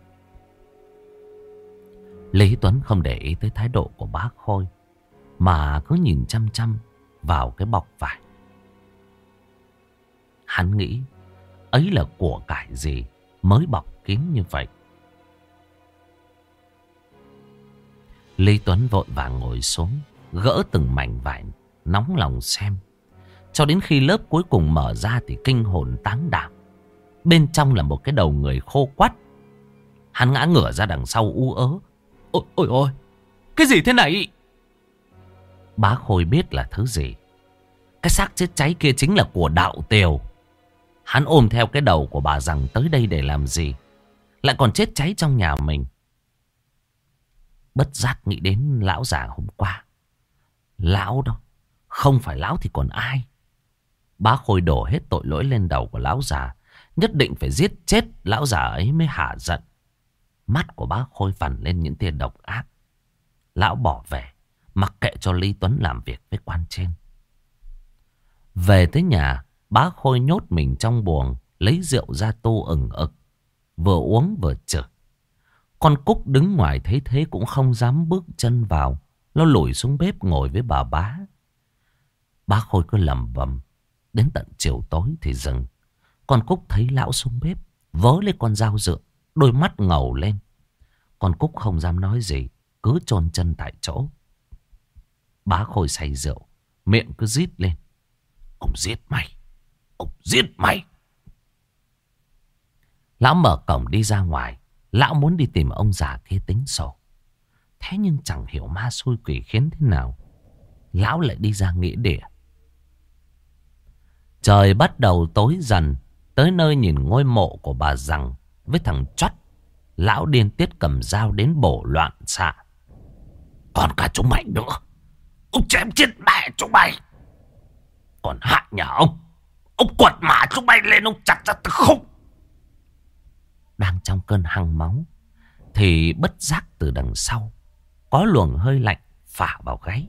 Speaker 1: Lý Tuấn không để ý tới thái độ của bá Khôi, mà cứ nhìn chăm chăm vào cái bọc vải. Hắn nghĩ ấy là của cải gì mới bọc kín như vậy. Lý Tuấn vội vàng ngồi xuống, gỡ từng mảnh vải, nóng lòng xem. Cho đến khi lớp cuối cùng mở ra thì kinh hồn táng đảm. Bên trong là một cái đầu người khô quắt. Hắn ngã ngửa ra đằng sau u ớ.
Speaker 2: Ôi ôi, cái gì thế này?
Speaker 1: Bá Khôi biết là thứ gì. Cái xác chết cháy kia chính là của Đạo Tiều. Hắn ôm theo cái đầu của bà rằng tới đây để làm gì, lại còn chết cháy trong nhà mình. Bất giác nghĩ đến lão già hôm qua. Lão đâu, không phải lão thì còn ai. Bá Khôi đổ hết tội lỗi lên đầu của lão già. Nhất định phải giết chết lão già ấy mới hả giận. Mắt của bá Khôi phằn lên những tia độc ác. Lão bỏ về, mặc kệ cho Lý Tuấn làm việc với quan trên. Về tới nhà, bá Khôi nhốt mình trong buồng, lấy rượu ra tu ừng ực, vừa uống vừa chửi. Con Cúc đứng ngoài thấy thế cũng không dám bước chân vào. Nó lủi xuống bếp ngồi với bà bá. Bá Khôi cứ lầm bầm. Đến tận chiều tối thì dừng. Con Cúc thấy lão xuống bếp, vớ lên con dao dựa, đôi mắt ngầu lên. Con Cúc không dám nói gì, cứ chôn chân tại chỗ. Bá Khôi say rượu, miệng cứ rít lên. Ông giết mày! Ông giết mày! Lão mở cổng đi ra ngoài. Lão muốn đi tìm ông già kia tính sổ. Thế nhưng chẳng hiểu ma xui quỷ khiến thế nào, lão lại đi ra nghĩa địa. Trời bắt đầu tối dần. Tới nơi nhìn ngôi mộ của bà rằng với thằng Chót, lão điên tiết cầm dao đến bổ loạn xạ.
Speaker 2: Còn cả chúng mày nữa, ông chém chết mẹ chúng mày. Còn hại nhà ông quật mả chúng mày lên, ông chặt ra từ khúc.
Speaker 1: Đang trong cơn hăng máu thì bất giác từ đằng sau có luồng hơi lạnh phả vào gáy.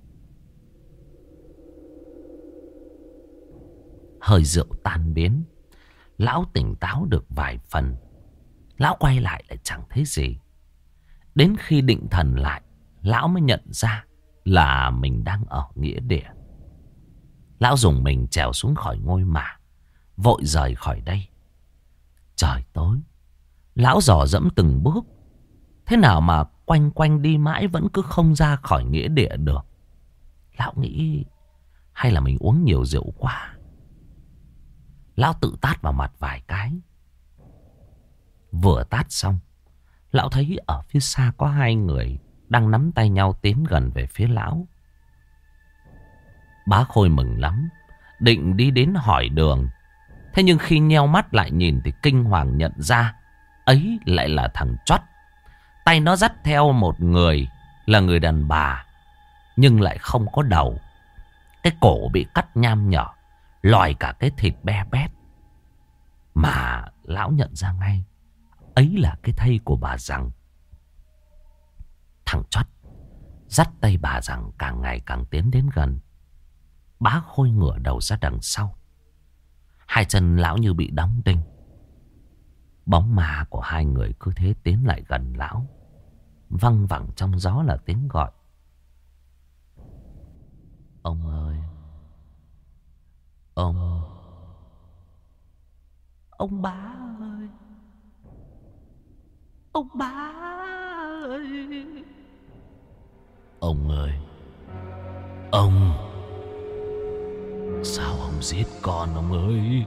Speaker 1: Hơi rượu tan biến, lão tỉnh táo được vài phần. Lão quay lại chẳng thấy gì. Đến khi định thần lại, lão mới nhận ra là mình đang ở nghĩa địa. Lão dùng mình trèo xuống khỏi ngôi mả, vội rời khỏi đây. Trời tối, lão dò dẫm từng bước. Thế nào mà quanh quanh đi mãi vẫn cứ không ra khỏi nghĩa địa được. Lão nghĩ hay là mình uống nhiều rượu quá. Lão tự tát vào mặt vài cái. Vừa tát xong, lão thấy ở phía xa có hai người đang nắm tay nhau tiến gần về phía lão. Bá Khôi mừng lắm, định đi đến hỏi đường. Thế nhưng khi nheo mắt lại nhìn thì kinh hoàng nhận ra ấy lại là thằng Chót. Tay nó dắt theo một người là người đàn bà, nhưng lại không có đầu. Cái cổ bị cắt nham nhở, lòi cả cái thịt be bét. Mà lão nhận ra ngay, ấy là cái thây của bà Rằng. Thằng Chót dắt tay bà Rằng càng ngày càng tiến đến gần. Bá Khôi ngửa đầu ra đằng sau. Hai chân lão như bị đóng đinh. Bóng ma của hai người cứ thế tiến lại gần lão. Văng vẳng trong gió là tiếng gọi: ông ơi, ông bá ơi, ông bá ơi,
Speaker 2: Ông ơi, ông, sao ông giết con ông ơi?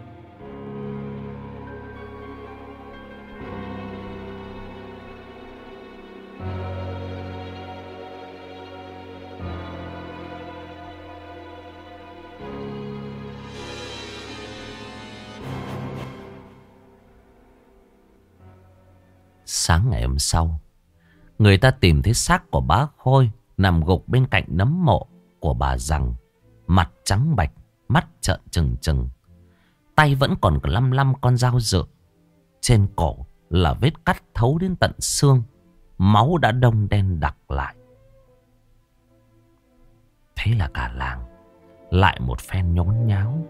Speaker 1: Sáng ngày hôm sau, người ta tìm thấy xác của bá Khôi nằm gục bên cạnh nấm mộ của bà Rằng. Mặt trắng bạch, mắt trợn trừng trừng. Tay vẫn còn lăm lăm con dao dựa. Trên cổ là vết cắt thấu đến tận xương. Máu đã đông đen đặc lại. Thế là cả làng lại một phen nhốn nháo.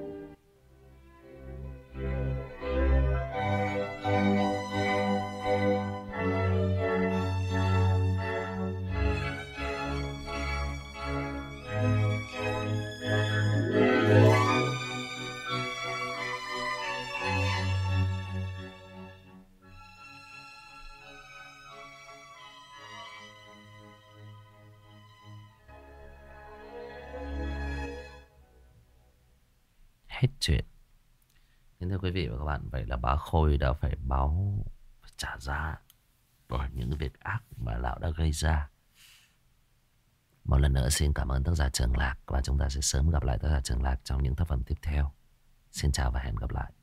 Speaker 1: Hết chuyện. Thưa quý vị và các bạn, vậy là bá Khôi đã phải phải trả giá bởi những việc ác mà lão đã gây ra. Một lần nữa xin cảm ơn tác giả Trường Lạc, và chúng ta sẽ sớm gặp lại tác giả Trường Lạc trong những tác phẩm tiếp theo. Xin chào và hẹn gặp lại.